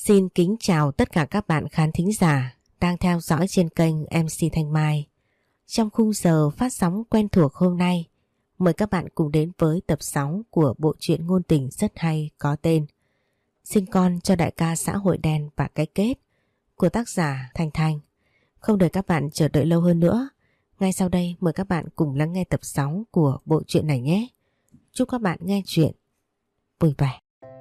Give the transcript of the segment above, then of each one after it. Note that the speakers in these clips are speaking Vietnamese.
Xin kính chào tất cả các bạn khán thính giả đang theo dõi trên kênh MC Thanh Mai. Trong khung giờ phát sóng quen thuộc hôm nay, mời các bạn cùng đến với tập 6 của bộ truyện ngôn tình rất hay có tên Sinh con cho đại ca xã hội đen và cái kết của tác giả Thanh Thanh. Không để các bạn chờ đợi lâu hơn nữa, ngay sau đây mời các bạn cùng lắng nghe tập 6 của bộ truyện này nhé. Chúc các bạn nghe truyện vui vẻ.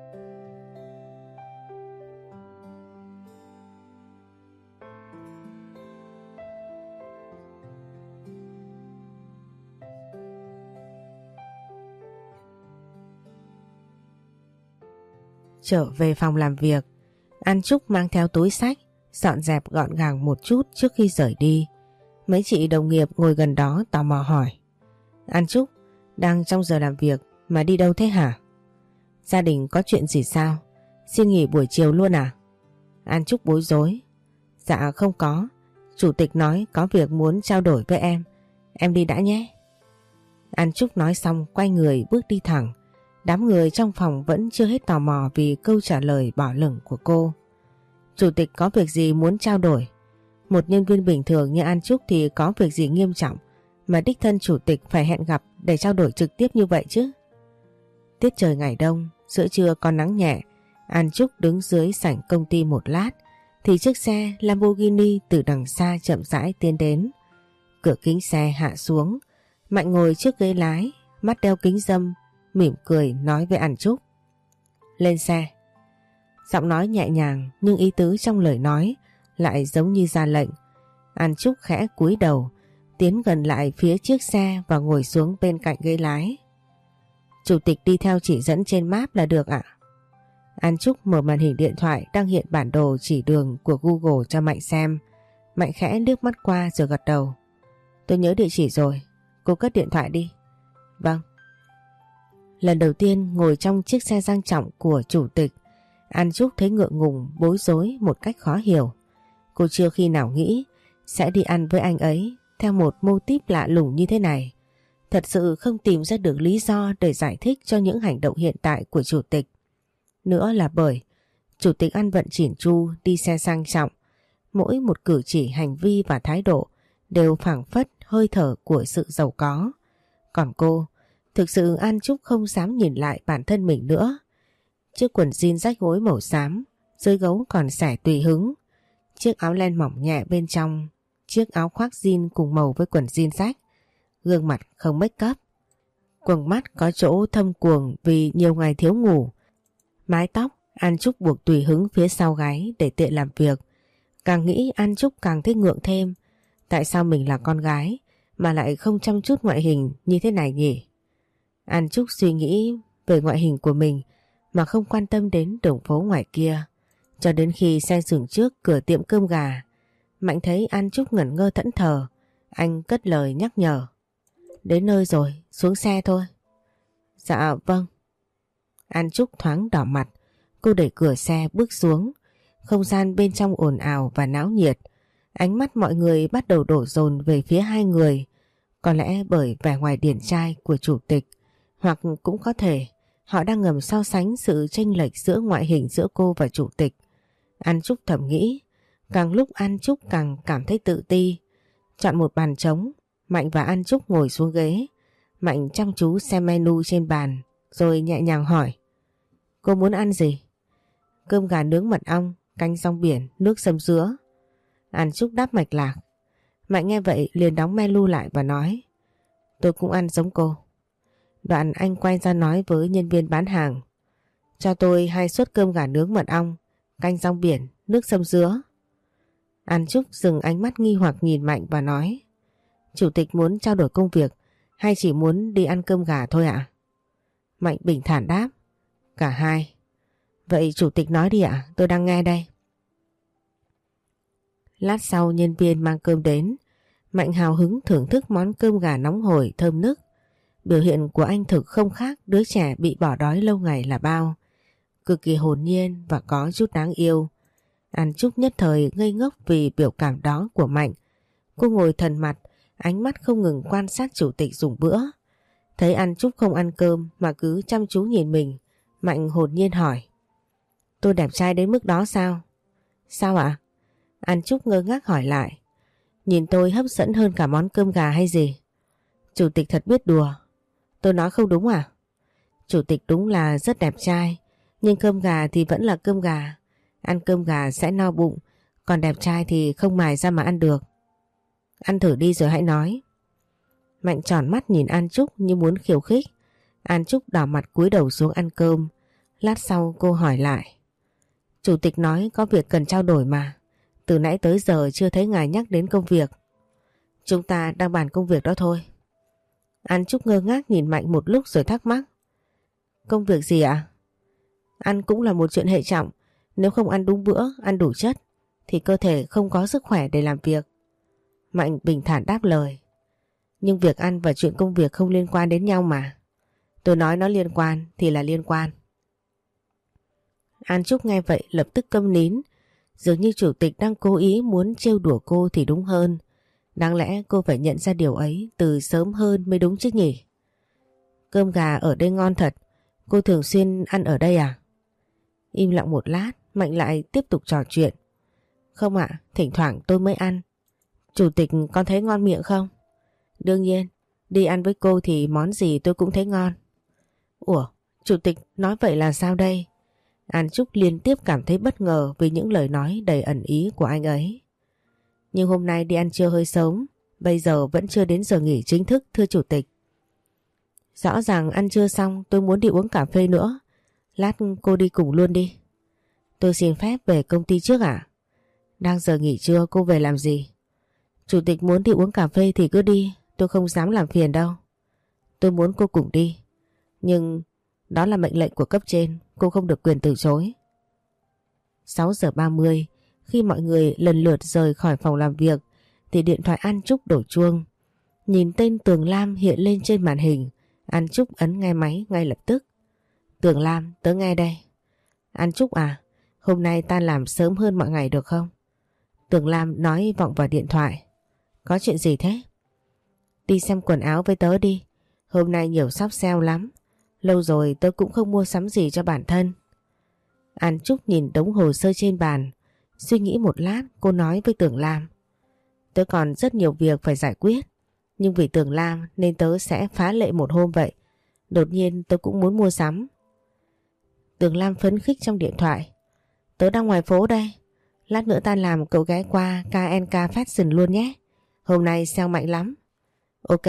Trở về phòng làm việc, An Trúc mang theo túi xách, dọn dẹp gọn gàng một chút trước khi rời đi. Mấy chị đồng nghiệp ngồi gần đó tò mò hỏi: An Trúc, đang trong giờ làm việc mà đi đâu thế hả? Gia đình có chuyện gì sao? Xin nghỉ buổi chiều luôn à? An Trúc bối rối: Dạ không có, chủ tịch nói có việc muốn trao đổi với em đi đã nhé. An Trúc nói xong quay người bước đi thẳng. Đám người trong phòng vẫn chưa hết tò mò vì câu trả lời bỏ lửng của cô. Chủ tịch có việc gì muốn trao đổi? Một nhân viên bình thường như An Trúc thì có việc gì nghiêm trọng mà đích thân chủ tịch phải hẹn gặp để trao đổi trực tiếp như vậy chứ? Tiết trời ngày đông, giữa trưa còn nắng nhẹ, An Trúc đứng dưới sảnh công ty một lát thì chiếc xe Lamborghini từ đằng xa chậm rãi tiến đến. Cửa kính xe hạ xuống, Mạnh ngồi trước ghế lái, mắt đeo kính râm, mỉm cười nói với An Trúc: Lên xe. Giọng nói nhẹ nhàng nhưng ý tứ trong lời nói lại giống như ra lệnh. An Trúc khẽ cúi đầu, tiến gần lại phía chiếc xe và ngồi xuống bên cạnh ghế lái. Chủ tịch đi theo chỉ dẫn trên map là được ạ? An Trúc mở màn hình điện thoại đang hiện bản đồ chỉ đường của Google cho Mạnh xem. Mạnh khẽ liếc mắt qua rồi gật đầu: Tôi nhớ địa chỉ rồi, cô cất điện thoại đi. Vâng. Lần đầu tiên ngồi trong chiếc xe sang trọng của chủ tịch, An Trúc thấy ngượng ngùng, bối rối một cách khó hiểu. Cô chưa khi nào nghĩ sẽ đi ăn với anh ấy theo một mô típ lạ lùng như thế này. Thật sự không tìm ra được lý do để giải thích cho những hành động hiện tại của chủ tịch. Nữa là bởi chủ tịch ăn vận chỉn chu đi xe sang trọng, mỗi một cử chỉ, hành vi và thái độ đều phảng phất hơi thở của sự giàu có. Còn cô, thực sự An Trúc không dám nhìn lại bản thân mình nữa. Chiếc quần jean rách gối màu xám, dưới gấu còn xẻ tùy hứng. Chiếc áo len mỏng nhẹ bên trong, chiếc áo khoác jean cùng màu với quần jean rách. Gương mặt không make up, quầng mắt có chỗ thâm quầng vì nhiều ngày thiếu ngủ. Mái tóc An Trúc buộc tùy hứng phía sau gáy để tiện làm việc. Càng nghĩ An Trúc càng thấy ngượng thêm. Tại sao mình là con gái mà lại không chăm chút ngoại hình như thế này nhỉ? An Trúc suy nghĩ về ngoại hình của mình mà không quan tâm đến đường phố ngoài kia. Cho đến khi xe dừng trước cửa tiệm cơm gà, Mạnh thấy An Trúc ngẩn ngơ thẫn thờ. Anh cất lời nhắc nhở: Đến nơi rồi, xuống xe thôi. Dạ vâng. An Trúc thoáng đỏ mặt, cô đẩy cửa xe bước xuống. Không gian bên trong ồn ào và náo nhiệt. Ánh mắt mọi người bắt đầu đổ dồn về phía hai người. Có lẽ bởi vẻ ngoài điển trai của chủ tịch, hoặc cũng có thể họ đang ngầm so sánh sự chênh lệch giữa ngoại hình giữa cô và chủ tịch. An Trúc thầm nghĩ. Càng lúc An Trúc càng cảm thấy tự ti. Chọn một bàn trống, Mạnh và An Trúc ngồi xuống ghế. Mạnh chăm chú xem menu trên bàn rồi nhẹ nhàng hỏi: Cô muốn ăn gì? Cơm gà nướng mật ong, canh rong biển, nước sâm dứa. An Trúc đáp mạch lạc. Mạnh nghe vậy liền đóng menu lại và nói: Tôi cũng ăn giống cô. Đoạn anh quay ra nói với nhân viên bán hàng: Cho tôi 2 suất cơm gà nướng mật ong, canh rong biển, nước sâm dứa. An Trúc dừng ánh mắt nghi hoặc nhìn Mạnh và nói: Chủ tịch muốn trao đổi công việc hay chỉ muốn đi ăn cơm gà thôi ạ? Mạnh bình thản đáp: Cả hai. Vậy chủ tịch nói đi ạ, tôi đang nghe đây. Lát sau nhân viên mang cơm đến. Mạnh hào hứng thưởng thức món cơm gà nóng hổi thơm nức. Biểu hiện của anh thực không khác đứa trẻ bị bỏ đói lâu ngày là bao. Cực kỳ hồn nhiên và có chút đáng yêu. An Trúc nhất thời ngây ngốc vì biểu cảm đó của Mạnh. Cô ngồi thần mặt, ánh mắt không ngừng quan sát chủ tịch dùng bữa. Thấy An Trúc không ăn cơm mà cứ chăm chú nhìn mình, Mạnh hồn nhiên hỏi: Tôi đẹp trai đến mức đó sao? Sao ạ? An Trúc ngơ ngác hỏi lại. Nhìn tôi hấp dẫn hơn cả món cơm gà hay gì? Chủ tịch thật biết đùa. Tôi nói không đúng à? Chủ tịch đúng là rất đẹp trai, nhưng cơm gà thì vẫn là cơm gà. Ăn cơm gà sẽ no bụng, còn đẹp trai thì không mài ra mà ăn được. Ăn thử đi rồi hãy nói. Mạnh tròn mắt nhìn An Trúc như muốn khiêu khích. An Trúc đỏ mặt cúi đầu xuống ăn cơm. Lát sau cô hỏi lại. Chủ tịch nói có việc cần trao đổi mà. Từ nãy tới giờ chưa thấy ngài nhắc đến công việc. Chúng ta đang bàn công việc đó thôi. An Trúc ngơ ngác nhìn Mạnh một lúc rồi thắc mắc. Công việc gì ạ? Ăn cũng là một chuyện hệ trọng. Nếu không ăn đúng bữa, ăn đủ chất thì cơ thể không có sức khỏe để làm việc. Mạnh bình thản đáp lời. Nhưng việc ăn và chuyện công việc không liên quan đến nhau mà. Tôi nói nó liên quan thì là liên quan. An Trúc nghe vậy lập tức câm nín. Dường như chủ tịch đang cố ý muốn trêu đùa cô thì đúng hơn. Đáng lẽ cô phải nhận ra điều ấy từ sớm hơn mới đúng chứ nhỉ? Cơm gà ở đây ngon thật. Cô thường xuyên ăn ở đây à? Im lặng một lát, Mạnh lại tiếp tục trò chuyện. Không ạ, thỉnh thoảng tôi mới ăn. Chủ tịch con thấy ngon miệng không? Đương nhiên, đi ăn với cô thì món gì tôi cũng thấy ngon. Ủa, chủ tịch nói vậy là sao đây? An Trúc liên tiếp cảm thấy bất ngờ vì những lời nói đầy ẩn ý của anh ấy. Nhưng hôm nay đi ăn trưa hơi sớm, bây giờ vẫn chưa đến giờ nghỉ chính thức thưa chủ tịch. Rõ ràng ăn trưa xong tôi muốn đi uống cà phê nữa. Lát cô đi cùng luôn đi. Tôi xin phép về công ty trước ạ. Đang giờ nghỉ trưa cô về làm gì? Chủ tịch muốn đi uống cà phê thì cứ đi, tôi không dám làm phiền đâu. Tôi muốn cô cùng đi. Nhưng đó là mệnh lệnh của cấp trên, cô không được quyền từ chối. 6 giờ 30, khi mọi người lần lượt rời khỏi phòng làm việc thì điện thoại An Trúc đổ chuông. Nhìn tên Tường Lam hiện lên trên màn hình, An Trúc ấn nghe máy ngay lập tức. Tường Lam, tớ nghe đây. An Trúc à, hôm nay ta làm sớm hơn mọi ngày được không? Tường Lam nói vọng vào điện thoại. Có chuyện gì thế? Đi xem quần áo với tớ đi. Hôm nay nhiều shop sale lắm. Lâu rồi tớ cũng không mua sắm gì cho bản thân. An Trúc nhìn đống hồ sơ trên bàn. Suy nghĩ một lát cô nói với Tường Lam. Tớ còn rất nhiều việc phải giải quyết. Nhưng vì Tường Lam nên tớ sẽ phá lệ một hôm vậy. Đột nhiên tớ cũng muốn mua sắm. Tường Lam phấn khích trong điện thoại. Tớ đang ngoài phố đây. Lát nữa tan làm cậu ghé qua KNK Fashion luôn nhé. Hôm nay sale mạnh lắm. Ok.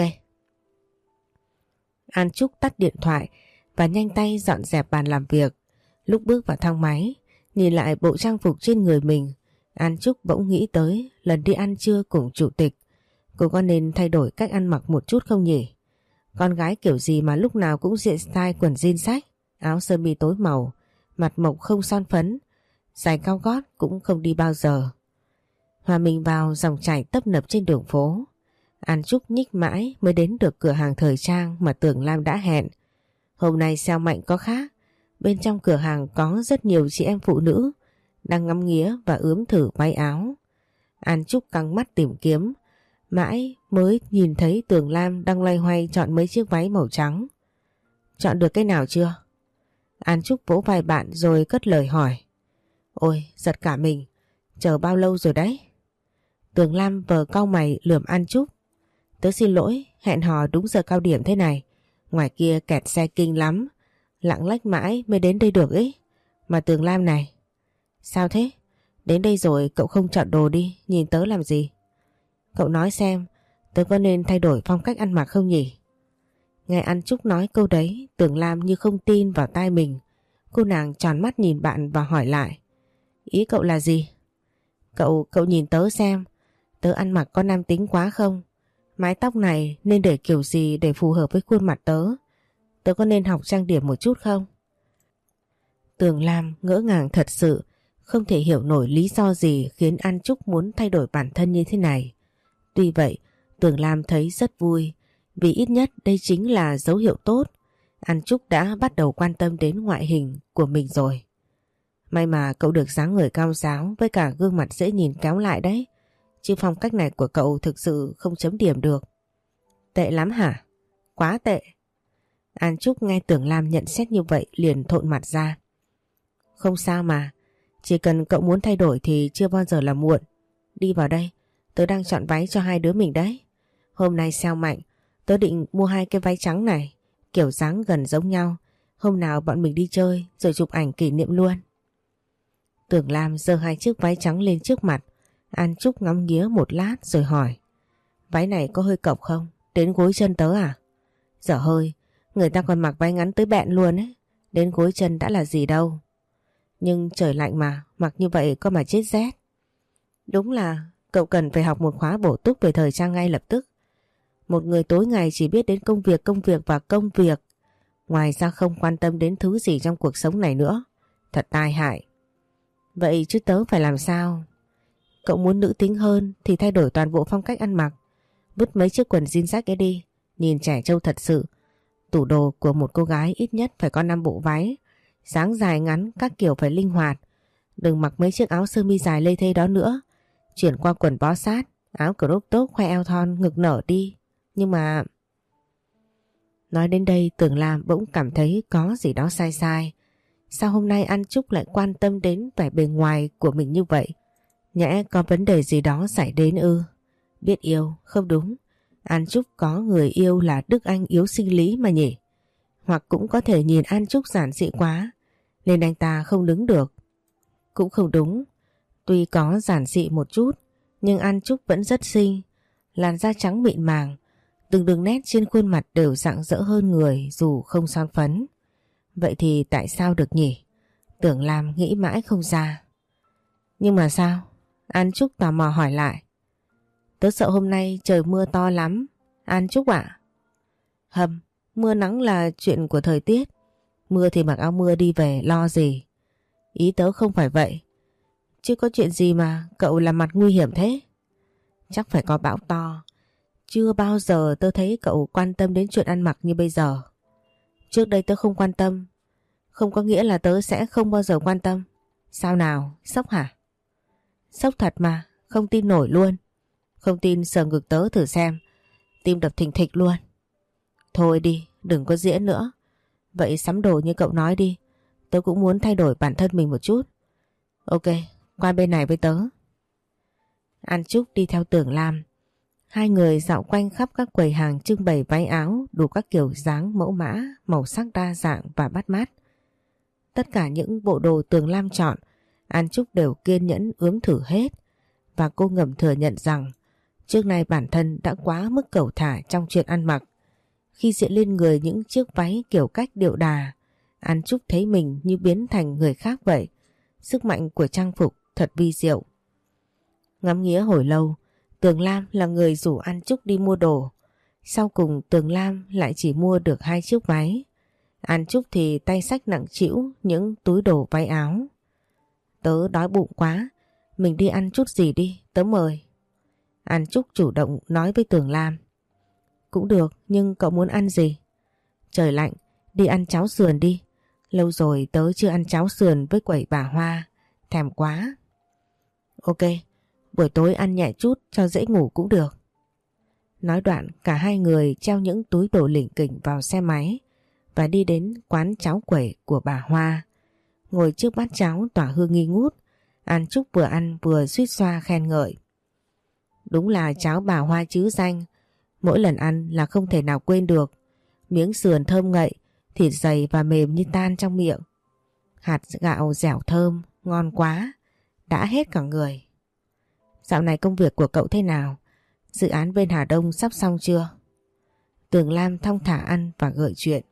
An Trúc tắt điện thoại và nhanh tay dọn dẹp bàn làm việc. Lúc bước vào thang máy, nhìn lại bộ trang phục trên người mình, An Trúc bỗng nghĩ tới lần đi ăn trưa cùng chủ tịch. Cô có nên thay đổi cách ăn mặc một chút không nhỉ? Con gái kiểu gì mà lúc nào cũng diện style quần jean xách, áo sơ mi tối màu, mặt mộc không son phấn, giày cao gót cũng không đi bao giờ. Hòa mình vào dòng chảy tấp nập trên đường phố, An Trúc nhích mãi mới đến được cửa hàng thời trang mà Tường Lam đã hẹn. Hôm nay sale mạnh có khác, bên trong cửa hàng có rất nhiều chị em phụ nữ đang ngắm nghía và ướm thử váy áo. An Trúc căng mắt tìm kiếm, mãi mới nhìn thấy Tường Lam đang loay hoay chọn mấy chiếc váy màu trắng. Chọn được cái nào chưa? An Trúc vỗ vai bạn rồi cất lời hỏi. Ôi, giật cả mình, chờ bao lâu rồi đấy? Tường Lam vờ cau mày lườm An Trúc. Tớ xin lỗi, hẹn hò đúng giờ cao điểm thế này. Ngoài kia kẹt xe kinh lắm, lặng lách mãi mới đến đây được ấy. Mà Tường Lam này. Sao thế? Đến đây rồi cậu không chọn đồ đi, nhìn tớ làm gì? Cậu nói xem, tớ có nên thay đổi phong cách ăn mặc không nhỉ? Nghe An Trúc nói câu đấy, Tường Lam như không tin vào tai mình. Cô nàng tròn mắt nhìn bạn và hỏi lại. Ý cậu là gì? Cậu nhìn tớ xem, tớ ăn mặc có nam tính quá không? Mái tóc này nên để kiểu gì để phù hợp với khuôn mặt tớ? Tớ có nên học trang điểm một chút không? Tường Lam ngỡ ngàng thật sự, không thể hiểu nổi lý do gì khiến An Trúc muốn thay đổi bản thân như thế này. Tuy vậy, Tường Lam thấy rất vui, vì ít nhất đây chính là dấu hiệu tốt. An Trúc đã bắt đầu quan tâm đến ngoại hình của mình rồi. May mà cậu được dáng người cao ráo với cả gương mặt dễ nhìn kéo lại đấy. Chứ phong cách này của cậu thực sự không chấm điểm được. Tệ lắm hả? Quá tệ. An Trúc nghe Tường Lam nhận xét như vậy liền thộn mặt ra. Không sao mà, chỉ cần cậu muốn thay đổi thì chưa bao giờ là muộn. Đi vào đây, tớ đang chọn váy cho hai đứa mình đấy. Hôm nay sale mạnh, tớ định mua hai cái váy trắng này, kiểu dáng gần giống nhau. Hôm nào bọn mình đi chơi rồi chụp ảnh kỷ niệm luôn. Tưởng Lam giơ hai chiếc váy trắng lên trước mặt. An Trúc ngắm nghía một lát rồi hỏi. Váy này có hơi cộc không? Đến gối chân tớ à? Dở hơi, người ta còn mặc váy ngắn tới bẹn luôn ấy. Đến gối chân đã là gì đâu. Nhưng trời lạnh mà, mặc như vậy có mà chết rét. Đúng là cậu cần phải học một khóa bổ túc về thời trang ngay lập tức. Một người tối ngày chỉ biết đến công việc và công việc. Ngoài ra không quan tâm đến thứ gì trong cuộc sống này nữa. Thật tai hại. Vậy chứ tớ phải làm sao? Cậu muốn nữ tính hơn thì thay đổi toàn bộ phong cách ăn mặc. Vứt mấy chiếc quần jean rách ấy đi. Nhìn trẻ trâu thật sự. Tủ đồ của một cô gái ít nhất phải có 5 bộ váy. Dáng dài ngắn các kiểu phải linh hoạt. Đừng mặc mấy chiếc áo sơ mi dài lê thê đó nữa. Chuyển qua quần bó sát, áo crop top khoe eo thon ngực nở đi. Nhưng mà... Nói đến đây Tưởng Lam bỗng cảm thấy có gì đó sai sai. Sao hôm nay An Trúc lại quan tâm đến vẻ bề ngoài của mình như vậy? Nhẽ có vấn đề gì đó xảy đến ư? Biết yêu, không đúng. An Trúc có người yêu là Đức Anh yếu sinh lý mà nhỉ? Hoặc cũng có thể nhìn An Trúc giản dị quá nên anh ta không đứng được. Cũng không đúng. Tuy có giản dị một chút nhưng An Trúc vẫn rất xinh. Làn da trắng mịn màng, từng đường nét trên khuôn mặt đều rạng rỡ hơn người dù không son phấn. Vậy thì tại sao được nhỉ? Tưởng Lam nghĩ mãi không ra. Nhưng mà sao? An Trúc tò mò hỏi lại. Tớ sợ hôm nay trời mưa to lắm. An Trúc ạ? Hầm, mưa nắng là chuyện của thời tiết. Mưa thì mặc áo mưa đi về lo gì. Ý tớ không phải vậy. Chứ có chuyện gì mà cậu làm mặt nguy hiểm thế? Chắc phải có bão to. Chưa bao giờ tớ thấy cậu quan tâm đến chuyện ăn mặc như bây giờ. Trước đây tớ không quan tâm. Không có nghĩa là tớ sẽ không bao giờ quan tâm. Sao nào? Sốc hả? Sốc thật mà, không tin nổi luôn. Không tin sờ ngực tớ thử xem. Tim đập thình thịch luôn. Thôi đi, đừng có diễn nữa. Vậy sắm đồ như cậu nói đi. Tớ cũng muốn thay đổi bản thân mình một chút. Ok, qua bên này với tớ. An Trúc đi theo Tưởng Lam. Hai người dạo quanh khắp các quầy hàng trưng bày váy áo đủ các kiểu dáng mẫu mã, màu sắc đa dạng và bắt mắt. Tất cả những bộ đồ Tưởng Lam chọn, An Trúc đều kiên nhẫn ướm thử hết. Và cô ngầm thừa nhận rằng trước nay bản thân đã quá mức cẩu thả trong chuyện ăn mặc. Khi diện lên người những chiếc váy kiểu cách điệu đà, An Trúc thấy mình như biến thành người khác vậy. Sức mạnh của trang phục thật vi diệu. Ngắm nghía hồi lâu, Tường Lam là người rủ An Trúc đi mua đồ. Sau cùng Tường Lam lại chỉ mua được hai chiếc váy. An Trúc thì tay xách nặng trĩu những túi đồ váy áo. Tớ đói bụng quá, mình đi ăn chút gì đi, tớ mời. An Trúc chủ động nói với Tường Lam. Cũng được, nhưng cậu muốn ăn gì? Trời lạnh, đi ăn cháo sườn đi. Lâu rồi tớ chưa ăn cháo sườn với quẩy bà Hoa, thèm quá. Ok, buổi tối ăn nhẹ chút cho dễ ngủ cũng được. Nói đoạn cả hai người treo những túi đồ lỉnh kỉnh vào xe máy và đi đến quán cháo quẩy của bà Hoa. Ngồi trước bát cháo tỏa hương nghi ngút, An Trúc vừa ăn vừa suýt xoa khen ngợi. Đúng là cháo bà Hoa chứ danh, mỗi lần ăn là không thể nào quên được. Miếng sườn thơm ngậy, thịt dày và mềm như tan trong miệng. Hạt gạo dẻo thơm, ngon quá, đã hết cả người. Dạo này công việc của cậu thế nào? Dự án bên Hà Đông sắp xong chưa? Tường Lam thong thả ăn và gợi chuyện.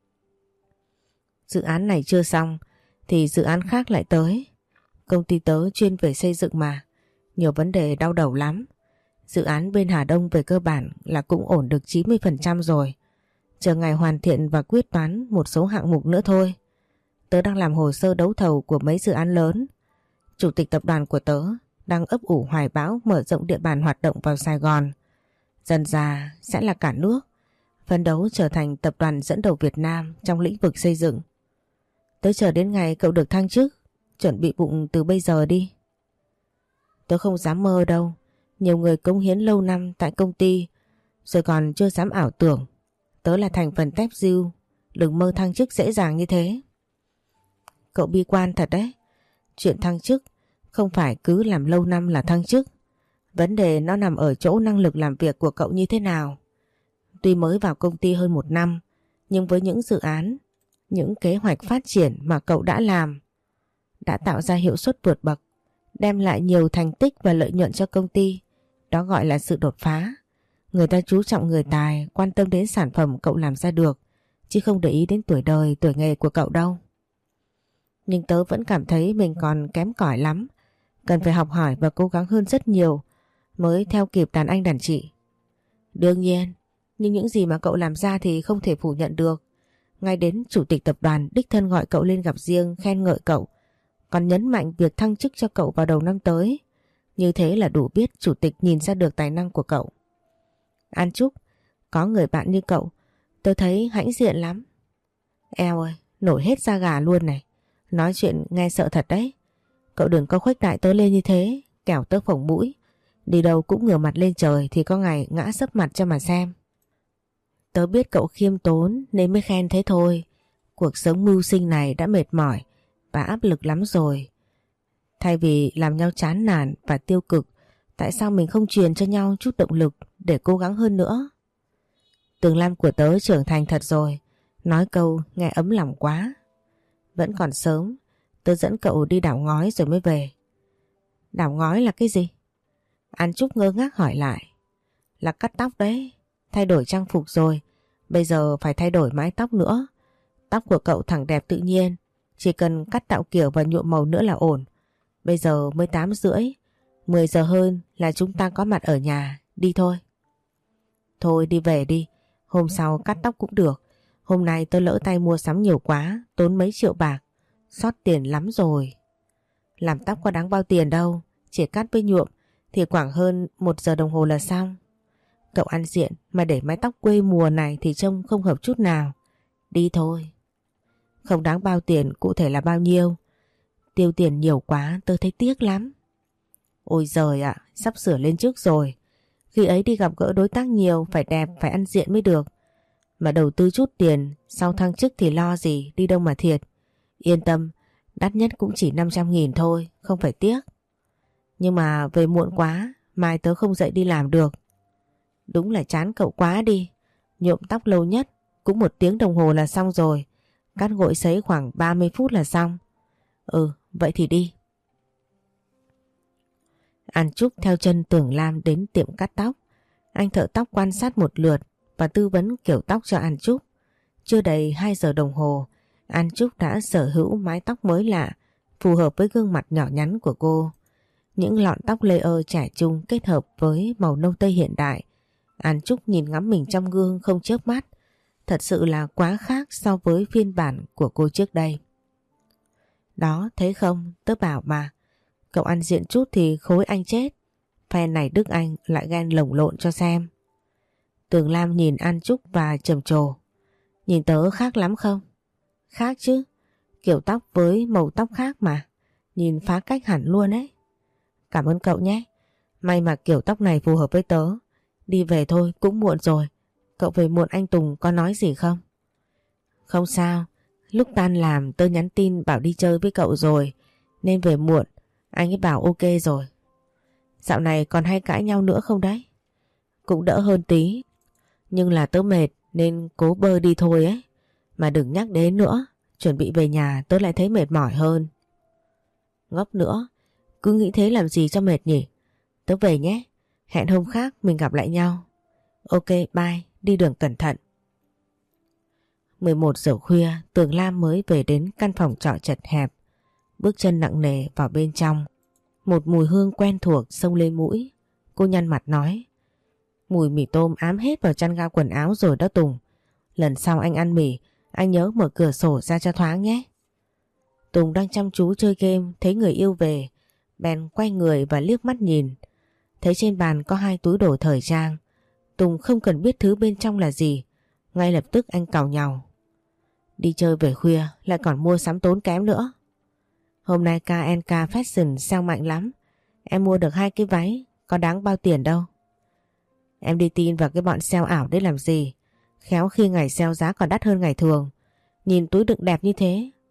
Dự án này chưa xong thì dự án khác lại tới. Công ty tớ chuyên về xây dựng mà, nhiều vấn đề đau đầu lắm. Dự án bên Hà Đông về cơ bản là cũng ổn được 90% rồi. Chờ ngày hoàn thiện và quyết toán một số hạng mục nữa thôi. Tớ đang làm hồ sơ đấu thầu của mấy dự án lớn. Chủ tịch tập đoàn của tớ đang ấp ủ hoài bão mở rộng địa bàn hoạt động vào Sài Gòn. Dần dà sẽ là cả nước, phấn đấu trở thành tập đoàn dẫn đầu Việt Nam trong lĩnh vực xây dựng. Tớ chờ đến ngày cậu được thăng chức, chuẩn bị bụng từ bây giờ đi. Tớ không dám mơ đâu, nhiều người cống hiến lâu năm tại công ty rồi còn chưa dám ảo tưởng tớ là thành phần tép diêu, đừng mơ thăng chức dễ dàng như thế. cậu bi quan thật đấy. Chuyện thăng chức không phải cứ làm lâu năm là thăng chức. Vấn đề nó nằm ở chỗ năng lực làm việc của cậu như thế nào. Tuy mới vào công ty hơn 1 năm, nhưng với những dự án, những kế hoạch phát triển mà cậu đã làm, đã tạo ra hiệu suất vượt bậc, đem lại nhiều thành tích và lợi nhuận cho công ty. Đó gọi là sự đột phá. Người ta chú trọng người tài, quan tâm đến sản phẩm cậu làm ra được, chứ không để ý đến tuổi đời, tuổi nghề của cậu đâu. Nhưng tớ vẫn cảm thấy mình còn kém cỏi lắm, cần phải học hỏi và cố gắng hơn rất nhiều mới theo kịp đàn anh đàn chị. Đương nhiên, nhưng những gì mà cậu làm ra thì không thể phủ nhận được. Ngay đến chủ tịch tập đoàn đích thân gọi cậu lên gặp riêng khen ngợi cậu, còn nhấn mạnh việc thăng chức cho cậu vào đầu năm tới. Như thế là đủ biết chủ tịch nhìn ra được tài năng của cậu. An Trúc, có người bạn như cậu, tớ thấy hãnh diện lắm. Eo ơi, nổi hết da gà luôn này. Nói chuyện nghe sợ thật đấy. Cậu đừng có khuếch đại tớ lên như thế, kẻo tớ phồng mũi. Đi đâu cũng ngửa mặt lên trời thì có ngày ngã sấp mặt cho mà xem. Tớ biết cậu khiêm tốn nên mới khen thế thôi. Cuộc sống mưu sinh này đã mệt mỏi và áp lực lắm rồi. Thay vì làm nhau chán nản và tiêu cực, tại sao mình không truyền cho nhau chút động lực để cố gắng hơn nữa? Tường Lam của tớ trưởng thành thật rồi. Nói câu nghe ấm lòng quá. Vẫn còn sớm, tớ dẫn cậu đi đảo ngói rồi mới về. Đảo ngói là cái gì? An Trúc ngơ ngác hỏi lại. Là cắt tóc đấy. Thay đổi trang phục rồi, bây giờ phải thay đổi mái tóc nữa. Tóc của cậu thẳng đẹp tự nhiên, chỉ cần cắt tạo kiểu và nhuộm màu nữa là ổn. Bây giờ mới 8:30, 10 giờ hơn là chúng ta có mặt ở nhà, đi thôi. Thôi đi về đi, hôm sau cắt tóc cũng được. Hôm nay tôi lỡ tay mua sắm nhiều quá, tốn mấy triệu bạc, xót tiền lắm rồi. Làm tóc có đáng bao tiền đâu, chỉ cắt với nhuộm thì khoảng hơn 1 giờ đồng hồ là xong. Cậu ăn diện mà để mái tóc quê mùa này thì trông không hợp chút nào. Đi thôi. Không đáng bao tiền, cụ thể là bao nhiêu? Tiêu tiền nhiều quá tôi thấy tiếc lắm. Ôi giời ạ, sắp sửa lên trước rồi. Khi ấy đi gặp gỡ đối tác nhiều, phải đẹp, phải ăn diện mới được. Mà đầu tư chút tiền, sau thăng chức thì lo gì, đi đâu mà thiệt. Yên tâm, đắt nhất cũng chỉ 500.000 thôi, không phải tiếc. Nhưng mà về muộn quá, mai tớ không dậy đi làm được. Đúng là chán cậu quá đi. Nhuộm tóc lâu nhất cũng 1 tiếng đồng hồ là xong rồi. Cắt gội sấy khoảng 30 phút là xong. Ừ, vậy thì đi. An Trúc theo chân Tưởng Lam đến tiệm cắt tóc. Anh thợ tóc quan sát một lượt và tư vấn kiểu tóc cho An Trúc. Chưa đầy 2 giờ đồng hồ, An Trúc đã sở hữu mái tóc mới lạ, phù hợp với gương mặt nhỏ nhắn của cô. Những lọn tóc layer trẻ trung kết hợp với màu nâu tây hiện đại. An Trúc nhìn ngắm mình trong gương không chớp mắt. Thật sự là quá khác so với phiên bản của cô trước đây. Đó, thấy không, tớ bảo mà. Cậu ăn diện chút thì khối anh chết. Fan này Đức Anh lại ghen lồng lộn cho xem. Tường Lam nhìn An Trúc và trầm trồ. Nhìn tớ khác lắm không? Khác chứ. Kiểu tóc với màu tóc khác mà. Nhìn phá cách hẳn luôn ấy. Cảm ơn cậu nhé. May mà kiểu tóc này phù hợp với tớ. Đi về thôi, cũng muộn rồi. Cậu về muộn anh Tùng có nói gì không? Không sao. Lúc tan làm tớ nhắn tin bảo đi chơi với cậu rồi, nên về muộn. Anh ấy bảo ok rồi. Dạo này còn hay cãi nhau nữa không đấy? Cũng đỡ hơn tí. Nhưng là tớ mệt nên cố bơ đi thôi ấy. Mà đừng nhắc đến nữa. Chuẩn bị về nhà tớ lại thấy mệt mỏi hơn. Ngốc nữa. Cứ nghĩ thế làm gì cho mệt nhỉ? Tớ về nhé. Hẹn hôm khác mình gặp lại nhau. Ok, bye. Đi đường cẩn thận. 11 giờ khuya, Tường Lam mới về đến căn phòng trọ chật hẹp. Bước chân nặng nề vào bên trong. Một mùi hương quen thuộc xông lên mũi. Cô nhăn mặt nói. Mùi mì tôm ám hết vào chăn ga quần áo rồi đó Tùng. Lần sau anh ăn mì, anh nhớ mở cửa sổ ra cho thoáng nhé. Tùng đang chăm chú chơi game, thấy người yêu về, bèn quay người và liếc mắt nhìn. Thấy trên bàn có 2 túi đồ thời trang. Tùng không cần biết thứ bên trong là gì. Ngay lập tức anh càu nhàu. Đi chơi về khuya lại còn mua sắm tốn kém nữa. Hôm nay KNK Fashion sale mạnh lắm. Em mua được 2 cái váy, có đáng bao tiền đâu. Em đi tin vào cái bọn sale ảo đấy làm gì? Khéo khi ngày sale giá còn đắt hơn ngày thường. Nhìn túi đựng đẹp như thế,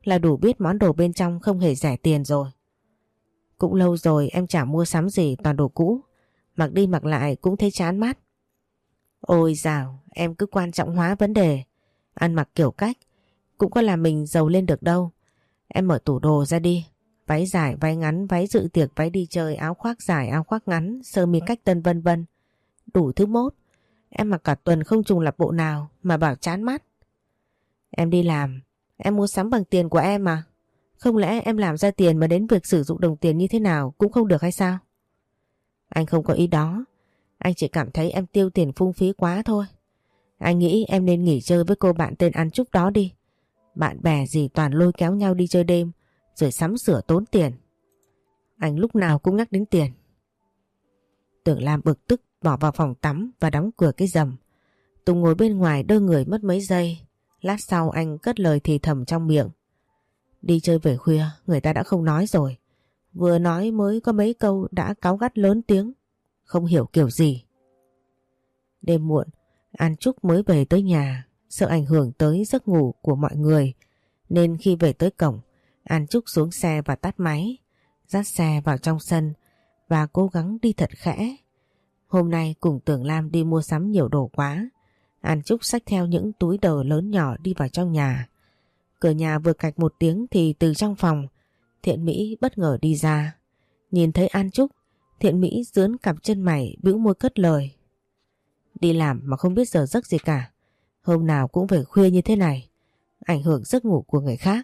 là đủ biết món đồ bên trong không hề rẻ tiền rồi. Cũng lâu rồi em chả mua sắm gì, toàn đồ cũ. Mặc đi mặc lại cũng thấy chán mắt. Ôi dào, em cứ quan trọng hóa vấn đề. Ăn mặc kiểu cách cũng có làm mình giàu lên được đâu. Em mở tủ đồ ra đi. Váy dài, váy ngắn, váy dự tiệc, váy đi chơi, áo khoác dài, áo khoác ngắn, sơ mi cách tân vân vân. Đủ thứ mốt. Em mặc cả tuần không trùng lặp bộ nào mà bảo chán mắt. Em đi làm, em mua sắm bằng tiền của em mà. Không lẽ em làm ra tiền mà đến việc sử dụng đồng tiền như thế nào cũng không được hay sao? Anh không có ý đó. Anh chỉ cảm thấy em tiêu tiền phung phí quá thôi. Anh nghĩ em nên nghỉ chơi với cô bạn tên An Trúc đó đi. Bạn bè gì toàn lôi kéo nhau đi chơi đêm rồi sắm sửa tốn tiền. Anh lúc nào cũng nhắc đến tiền. Tưởng Lam bực tức bỏ vào phòng tắm và đóng cửa cái rầm. Tùng ngồi bên ngoài đơ người mất mấy giây. Lát sau anh cất lời thì thầm trong miệng. Đi chơi về khuya người ta đã không nói rồi. Vừa nói mới có mấy câu đã cáu gắt lớn tiếng. Không hiểu kiểu gì. Đêm muộn, An Trúc mới về tới nhà. Sợ ảnh hưởng tới giấc ngủ của mọi người, nên khi về tới cổng, An Trúc xuống xe và tắt máy, dắt xe vào trong sân và cố gắng đi thật khẽ. Hôm nay cùng Tưởng Lam đi mua sắm nhiều đồ quá. An Trúc xách theo những túi đồ lớn nhỏ đi vào trong nhà. Cửa nhà vừa cạch một tiếng thì từ trong phòng, Thiện Mỹ bất ngờ đi ra. Nhìn thấy An Trúc, Thiện Mỹ dướn cặp chân mày bĩu môi cất lời. Đi làm mà không biết giờ giấc gì cả. Hôm nào cũng về khuya như thế này, ảnh hưởng giấc ngủ của người khác.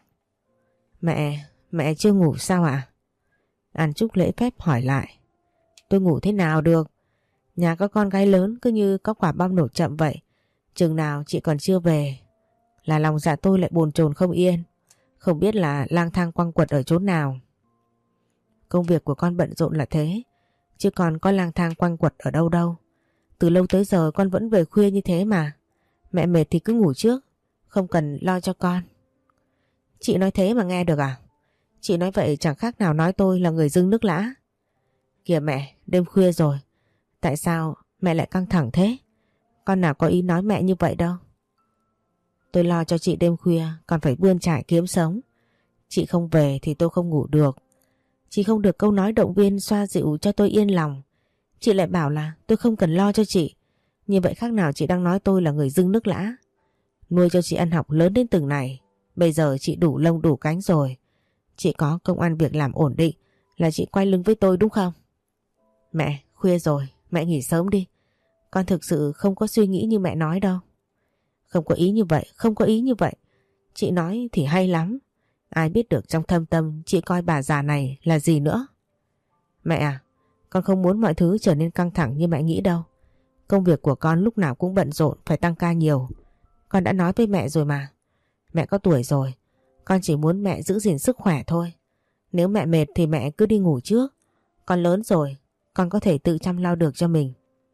Mẹ chưa ngủ sao ạ? An Trúc lễ phép hỏi lại. Tôi ngủ thế nào được? Nhà có con gái lớn cứ như có quả bom nổ chậm vậy. Chừng nào chị còn chưa về là lòng dạ tôi lại bồn chồn không yên. Không biết là lang thang quăng quật ở chỗ nào. Công việc của con bận rộn là thế, chứ còn có lang thang quăng quật ở đâu đâu. Từ lâu tới giờ con vẫn về khuya như thế mà. Mẹ mệt thì cứ ngủ trước, không cần lo cho con. Chị nói thế mà nghe được à? Chị nói vậy chẳng khác nào nói tôi là người dưng nước lã. Kìa mẹ, đêm khuya rồi. Tại sao mẹ lại căng thẳng thế? Con nào có ý nói mẹ như vậy đâu. Tôi lo cho chị đêm khuya còn phải bươn trải kiếm sống. Chị không về thì tôi không ngủ được. Chị không được câu nói động viên xoa dịu cho tôi yên lòng. Chị lại bảo là tôi không cần lo cho chị. Như vậy khác nào chị đang nói tôi là người dưng nước lã. Nuôi cho chị ăn học lớn đến từng này. Bây giờ chị đủ lông đủ cánh rồi. Chị có công ăn việc làm ổn định là chị quay lưng với tôi đúng không? Mẹ, khuya rồi, mẹ nghỉ sớm đi. Con thực sự không có suy nghĩ như mẹ nói đâu. Không có ý như vậy, không có ý như vậy. Chị nói thì hay lắm. Ai biết được trong thâm tâm chị coi bà già này là gì nữa. Mẹ à, con không muốn mọi thứ trở nên căng thẳng như mẹ nghĩ đâu. Công việc của con lúc nào cũng bận rộn, phải tăng ca nhiều. Con đã nói với mẹ rồi mà. Mẹ có tuổi rồi, con chỉ muốn mẹ giữ gìn sức khỏe thôi. Nếu mẹ mệt thì mẹ cứ đi ngủ trước. Con lớn rồi, con có thể tự chăm lo được cho mình.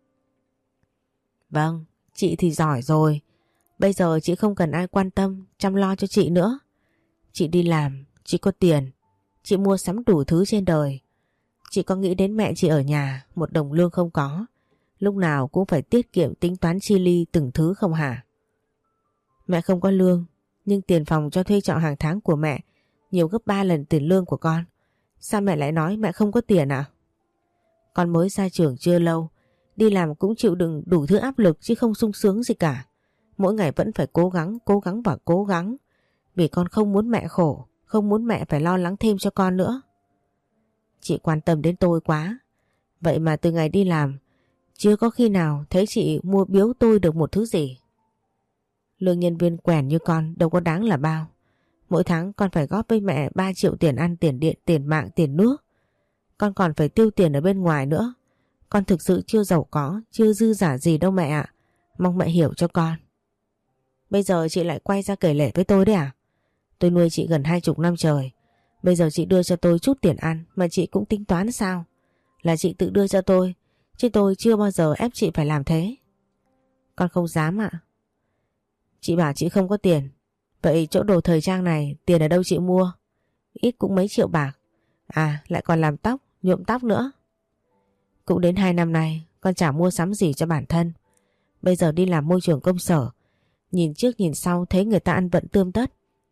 Vâng, chị thì giỏi rồi. Bây giờ chị không cần ai quan tâm, chăm lo cho chị nữa. Chị đi làm, chị có tiền, chị mua sắm đủ thứ trên đời. Chị có nghĩ đến mẹ chị ở nhà, một đồng lương không có, lúc nào cũng phải tiết kiệm tính toán chi ly từng thứ không hả? Mẹ không có lương, nhưng tiền phòng cho thuê trọ hàng tháng của mẹ nhiều gấp 3 lần tiền lương của con. Sao mẹ lại nói mẹ không có tiền à? Con mới ra trường chưa lâu, đi làm cũng chịu đựng đủ thứ áp lực chứ không sung sướng gì cả. Mỗi ngày vẫn phải cố gắng và cố gắng. Vì con không muốn mẹ khổ, không muốn mẹ phải lo lắng thêm cho con nữa. Chị quan tâm đến tôi quá. Vậy mà từ ngày đi làm, chưa có khi nào thấy chị mua biếu tôi được một thứ gì. Lương nhân viên quèn như con đâu có đáng là bao. Mỗi tháng con phải góp với mẹ 3 triệu tiền ăn, tiền điện, tiền mạng, tiền nước. Con còn phải tiêu tiền ở bên ngoài nữa. Con thực sự chưa giàu có, chưa dư giả gì đâu mẹ ạ. Mong mẹ hiểu cho con. Bây giờ chị lại quay ra kể lể với tôi đấy à? Tôi nuôi chị gần 20 năm trời. Bây giờ chị đưa cho tôi chút tiền ăn mà chị cũng tính toán sao? Là chị tự đưa cho tôi, chứ tôi chưa bao giờ ép chị phải làm thế. Con không dám ạ. Chị bảo chị không có tiền. Vậy chỗ đồ thời trang này tiền ở đâu chị mua? Ít cũng mấy triệu bạc. À, lại còn làm tóc, nhuộm tóc nữa. Cũng đến 2 năm nay con chả mua sắm gì cho bản thân. Bây giờ đi làm môi trường công sở, nhìn trước nhìn sau thấy người ta ăn vận tươm tất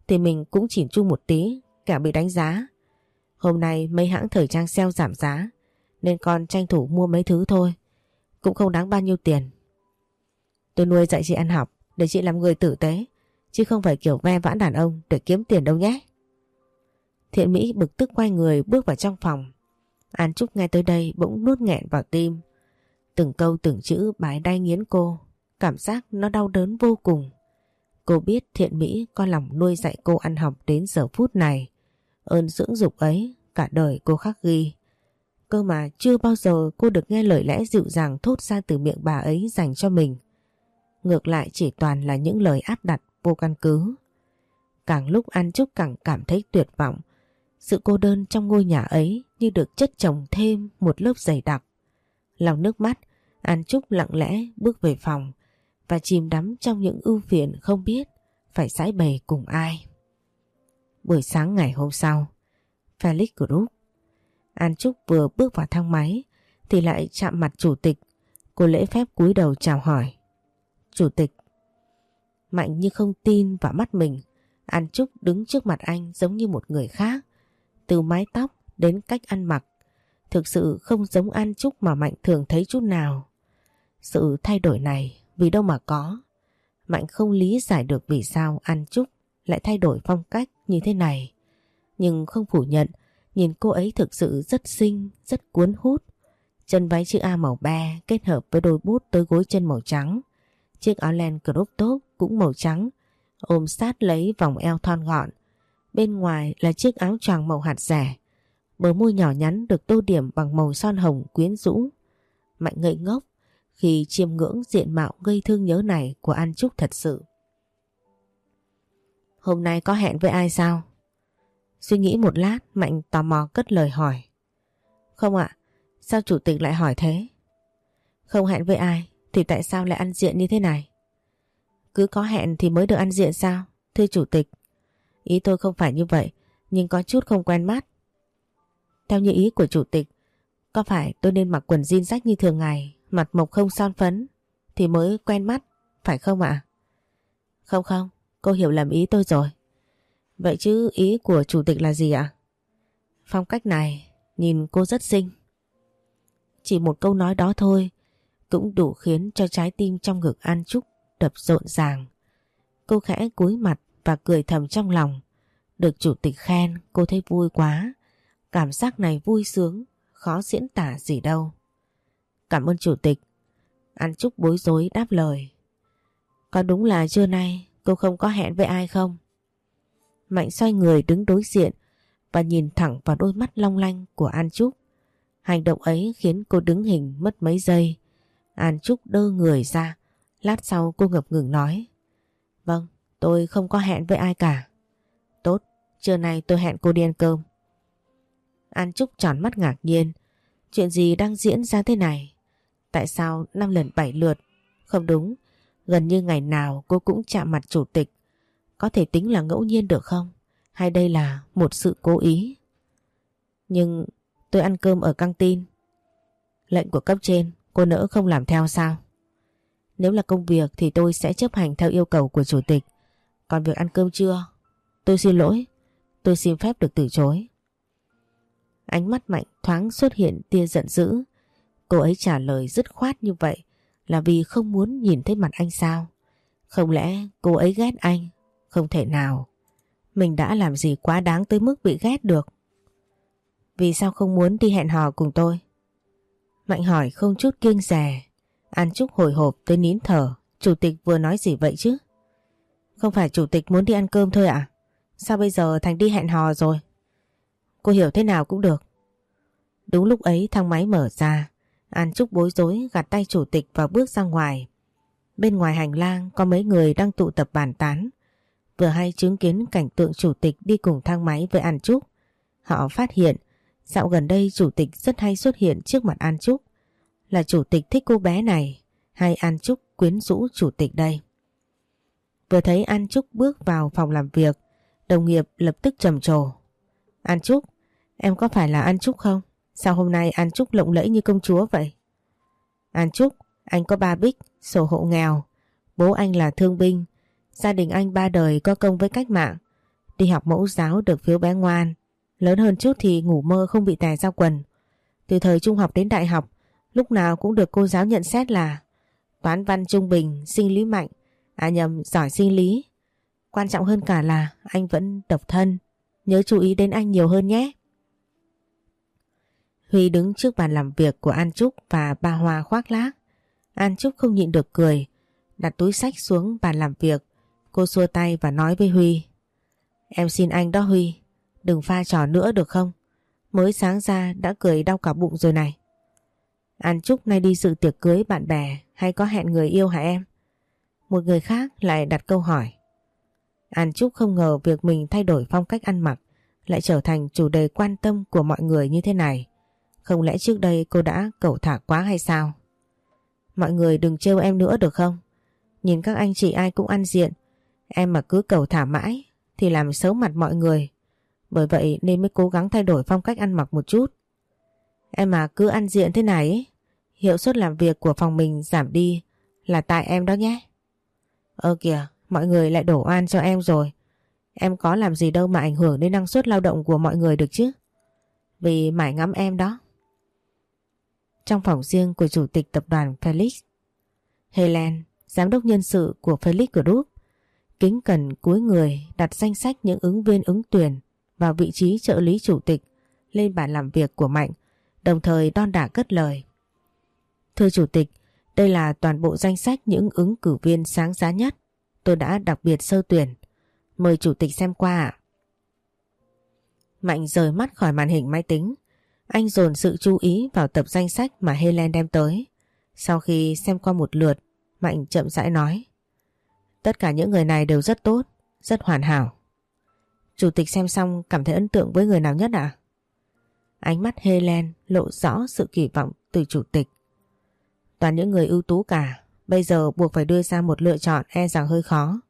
thì mình cũng chỉn chu một tí, kẻo bị đánh giá. Hôm nay mấy hãng thời trang sale giảm giá nên con tranh thủ mua mấy thứ thôi, cũng không đáng bao nhiêu tiền. Tôi nuôi dạy chị ăn học để chị làm người tử tế, chứ không phải kiểu ve vãn đàn ông để kiếm tiền đâu nhé. Thiện Mỹ bực tức quay người bước vào trong phòng. An Trúc nghe tới đây bỗng nuốt nghẹn vào tim. Từng câu từng chữ bái đay nghiến cô, cảm giác nó đau đớn vô cùng. Cô biết Thiện Mỹ có lòng nuôi dạy cô ăn học đến giờ phút này. Ơn dưỡng dục ấy cả đời cô khắc ghi. Cơ mà chưa bao giờ cô được nghe lời lẽ dịu dàng thốt ra từ miệng bà ấy dành cho mình. Ngược lại chỉ toàn là những lời áp đặt vô căn cứ. Càng lúc An Trúc càng cảm thấy tuyệt vọng. Sự cô đơn trong ngôi nhà ấy như được chất chồng thêm một lớp dày đặc. Lòng nước mắt, An Trúc lặng lẽ bước về phòng và chìm đắm trong những ưu phiền không biết phải giải bày cùng ai. Buổi sáng ngày hôm sau, Felix Group. An Trúc vừa bước vào thang máy thì lại chạm mặt chủ tịch. Cô lễ phép cúi đầu chào hỏi. Chủ tịch. Mạnh như không tin vào mắt mình. An Trúc đứng trước mặt anh giống như một người khác. Từ mái tóc đến cách ăn mặc, thực sự không giống An Trúc mà Mạnh thường thấy chút nào. Sự thay đổi này vì đâu mà có. Mạnh không lý giải được vì sao An Trúc lại thay đổi phong cách như thế này. Nhưng không phủ nhận, nhìn cô ấy thực sự rất xinh, rất cuốn hút. Chân váy chữ A màu be kết hợp với đôi bút tới gối chân màu trắng. Chiếc áo len crop top cũng màu trắng, ôm sát lấy vòng eo thon gọn. Bên ngoài là chiếc áo choàng màu hạt rẻ. Bờ môi nhỏ nhắn được tô điểm bằng màu son hồng quyến rũ. Mạnh ngây ngốc khi chiêm ngưỡng diện mạo ngây thương nhớ này của An Trúc thật sự. Hôm nay có hẹn với ai sao? Suy nghĩ một lát, Mạnh tò mò cất lời hỏi. Không ạ, sao chủ tịch lại hỏi thế? Không hẹn với ai thì tại sao lại ăn diện như thế này? Cứ có hẹn thì mới được ăn diện sao, thưa chủ tịch? Ý tôi không phải như vậy, nhưng có chút không quen mắt. Theo như ý của chủ tịch, có phải tôi nên mặc quần jean rách như thường ngày, mặt mộc không son phấn thì mới quen mắt, phải không ạ? Không không, cô hiểu lầm ý tôi rồi. Vậy chứ ý của chủ tịch là gì ạ? Phong cách này, nhìn cô rất xinh. Chỉ một câu nói đó thôi cũng đủ khiến cho trái tim trong ngực An Trúc đập rộn ràng. Cô khẽ cúi mặt và cười thầm trong lòng. Được chủ tịch khen cô thấy vui quá. Cảm giác này vui sướng, khó diễn tả gì đâu. Cảm ơn chủ tịch. An Trúc bối rối đáp lời. Có đúng là trưa nay cô không có hẹn với ai không? Mạnh xoay người đứng đối diện và nhìn thẳng vào đôi mắt long lanh của An Trúc. Hành động ấy khiến cô đứng hình mất mấy giây. An Trúc đơ người ra. Lát sau cô ngập ngừng nói. Vâng, tôi không có hẹn với ai cả. Tốt, trưa nay tôi hẹn cô đi ăn cơm. An Trúc tròn mắt ngạc nhiên. Chuyện gì đang diễn ra thế này? Tại sao 5 lần 7 lượt? Không đúng, gần như ngày nào cô cũng chạm mặt chủ tịch. Có thể tính là ngẫu nhiên được không? Hay đây là một sự cố ý? Nhưng tôi ăn cơm ở căng tin. Lệnh của cấp trên, cô nỡ không làm theo sao? Nếu là công việc thì tôi sẽ chấp hành theo yêu cầu của chủ tịch. Còn việc ăn cơm trưa, tôi xin lỗi, tôi xin phép được từ chối. Ánh mắt Mạnh thoáng xuất hiện tia giận dữ. Cô ấy trả lời dứt khoát như vậy là vì không muốn nhìn thấy mặt anh sao? Không lẽ cô ấy ghét anh? Không thể nào. Mình đã làm gì quá đáng tới mức bị ghét được? Vì sao không muốn đi hẹn hò cùng tôi? Mạnh hỏi không chút kiêng dè. An Trúc hồi hộp tới nín thở. Chủ tịch vừa nói gì vậy chứ? Không phải chủ tịch muốn đi ăn cơm thôi à? Sao bây giờ thành đi hẹn hò rồi? Cô hiểu thế nào cũng được. Đúng lúc ấy thang máy mở ra. An Trúc bối rối gạt tay chủ tịch và bước ra ngoài. Bên ngoài hành lang có mấy người đang tụ tập bàn tán. Vừa hay chứng kiến cảnh tượng chủ tịch đi cùng thang máy với An Trúc. Họ phát hiện dạo gần đây chủ tịch rất hay xuất hiện trước mặt An Trúc. Là chủ tịch thích cô bé này hay An Trúc quyến rũ chủ tịch đây? Vừa thấy An Trúc bước vào phòng làm việc, đồng nghiệp lập tức trầm trồ. An Trúc, em có phải là An Trúc không? Sao hôm nay An Trúc lộng lẫy như công chúa vậy? An Trúc, anh có ba bích, sổ hộ nghèo. Bố anh là thương binh. Gia đình anh 3 đời có công với cách mạng. đi học mẫu giáo được phiếu bé ngoan. Lớn hơn chút thì ngủ mơ không bị tè ra quần. Từ thời trung học đến đại học, lúc nào cũng được cô giáo nhận xét là toán văn trung bình, sinh lý mạnh. À nhầm, giỏi sinh lý. Quan trọng hơn cả là anh vẫn độc thân. Nhớ chú ý đến anh nhiều hơn nhé. Huy đứng trước bàn làm việc của An Trúc và ba Hoa khoác lác. An Trúc không nhịn được cười, đặt túi xách xuống bàn làm việc. Cô xua tay và nói với Huy: Em xin anh đó Huy, đừng pha trò nữa được không? Mới sáng ra đã cười đau cả bụng rồi này. An Trúc nay đi dự tiệc cưới bạn bè hay có hẹn người yêu hả em? Một người khác lại đặt câu hỏi. An Trúc không ngờ việc mình thay đổi phong cách ăn mặc lại trở thành chủ đề quan tâm của mọi người như thế này. Không lẽ trước đây cô đã cẩu thả quá hay sao? Mọi người đừng trêu em nữa được không? Nhìn các anh chị ai cũng ăn diện, em mà cứ cẩu thả mãi thì làm xấu mặt mọi người. Bởi vậy nên mới cố gắng thay đổi phong cách ăn mặc một chút. Em mà cứ ăn diện thế này ấy, hiệu suất làm việc của phòng mình giảm đi là tại em đó nhé. Kìa, mọi người lại đổ oan cho em rồi. Em có làm gì đâu mà ảnh hưởng đến năng suất lao động của mọi người được chứ. Vì mải ngắm em đó. Trong phòng riêng của chủ tịch tập đoàn Felix, Helen, giám đốc nhân sự của Felix Group, kính cẩn cúi người đặt danh sách những ứng viên ứng tuyển vào vị trí trợ lý chủ tịch lên bàn làm việc của Mạnh, đồng thời đon đả cất lời. Thưa chủ tịch, đây là toàn bộ danh sách những ứng cử viên sáng giá nhất. Tôi đã đặc biệt sơ tuyển. Mời chủ tịch xem qua ạ. Mạnh rời mắt khỏi màn hình máy tính. Anh dồn sự chú ý vào tập danh sách mà Helen đem tới. Sau khi xem qua một lượt, Mạnh chậm rãi nói: Tất cả những người này đều rất tốt, rất hoàn hảo. Chủ tịch xem xong cảm thấy ấn tượng với người nào nhất ạ? Ánh mắt Helen lộ rõ sự kỳ vọng từ chủ tịch. Toàn những người ưu tú cả, bây giờ buộc phải đưa ra một lựa chọn e rằng hơi khó.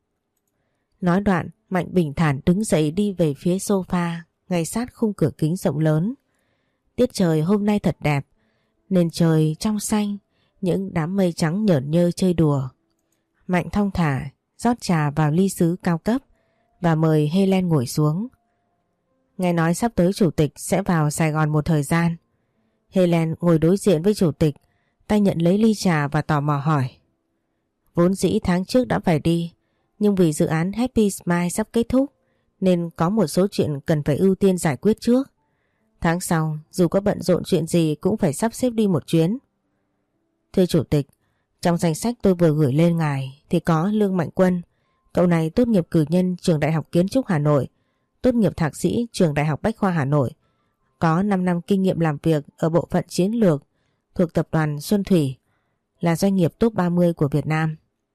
Nói đoạn, Mạnh bình thản đứng dậy đi về phía sofa ngay sát khung cửa kính rộng lớn. Tiết trời hôm nay thật đẹp, nền trời trong xanh, những đám mây trắng nhởn nhơ chơi đùa. Mạnh thong thả rót trà vào ly sứ cao cấp và mời Helen ngồi xuống. Nghe nói sắp tới chủ tịch sẽ vào Sài Gòn một thời gian. Helen ngồi đối diện với chủ tịch, tay nhận lấy ly trà và tò mò hỏi. Vốn dĩ tháng trước đã phải đi, nhưng vì dự án Happy Smile sắp kết thúc nên có một số chuyện cần phải ưu tiên giải quyết trước. Tháng sau dù có bận rộn chuyện gì cũng phải sắp xếp đi một chuyến. Thưa chủ tịch, trong danh sách tôi vừa gửi lên ngài thì có Lương Mạnh Quân. Cậu này tốt nghiệp cử nhân trường Đại học Kiến trúc Hà Nội, tốt nghiệp thạc sĩ trường Đại học Bách khoa Hà Nội, có 5 năm kinh nghiệm làm việc ở bộ phận chiến lược thuộc tập đoàn Xuân Thủy, là doanh nghiệp top 30 của Việt Nam.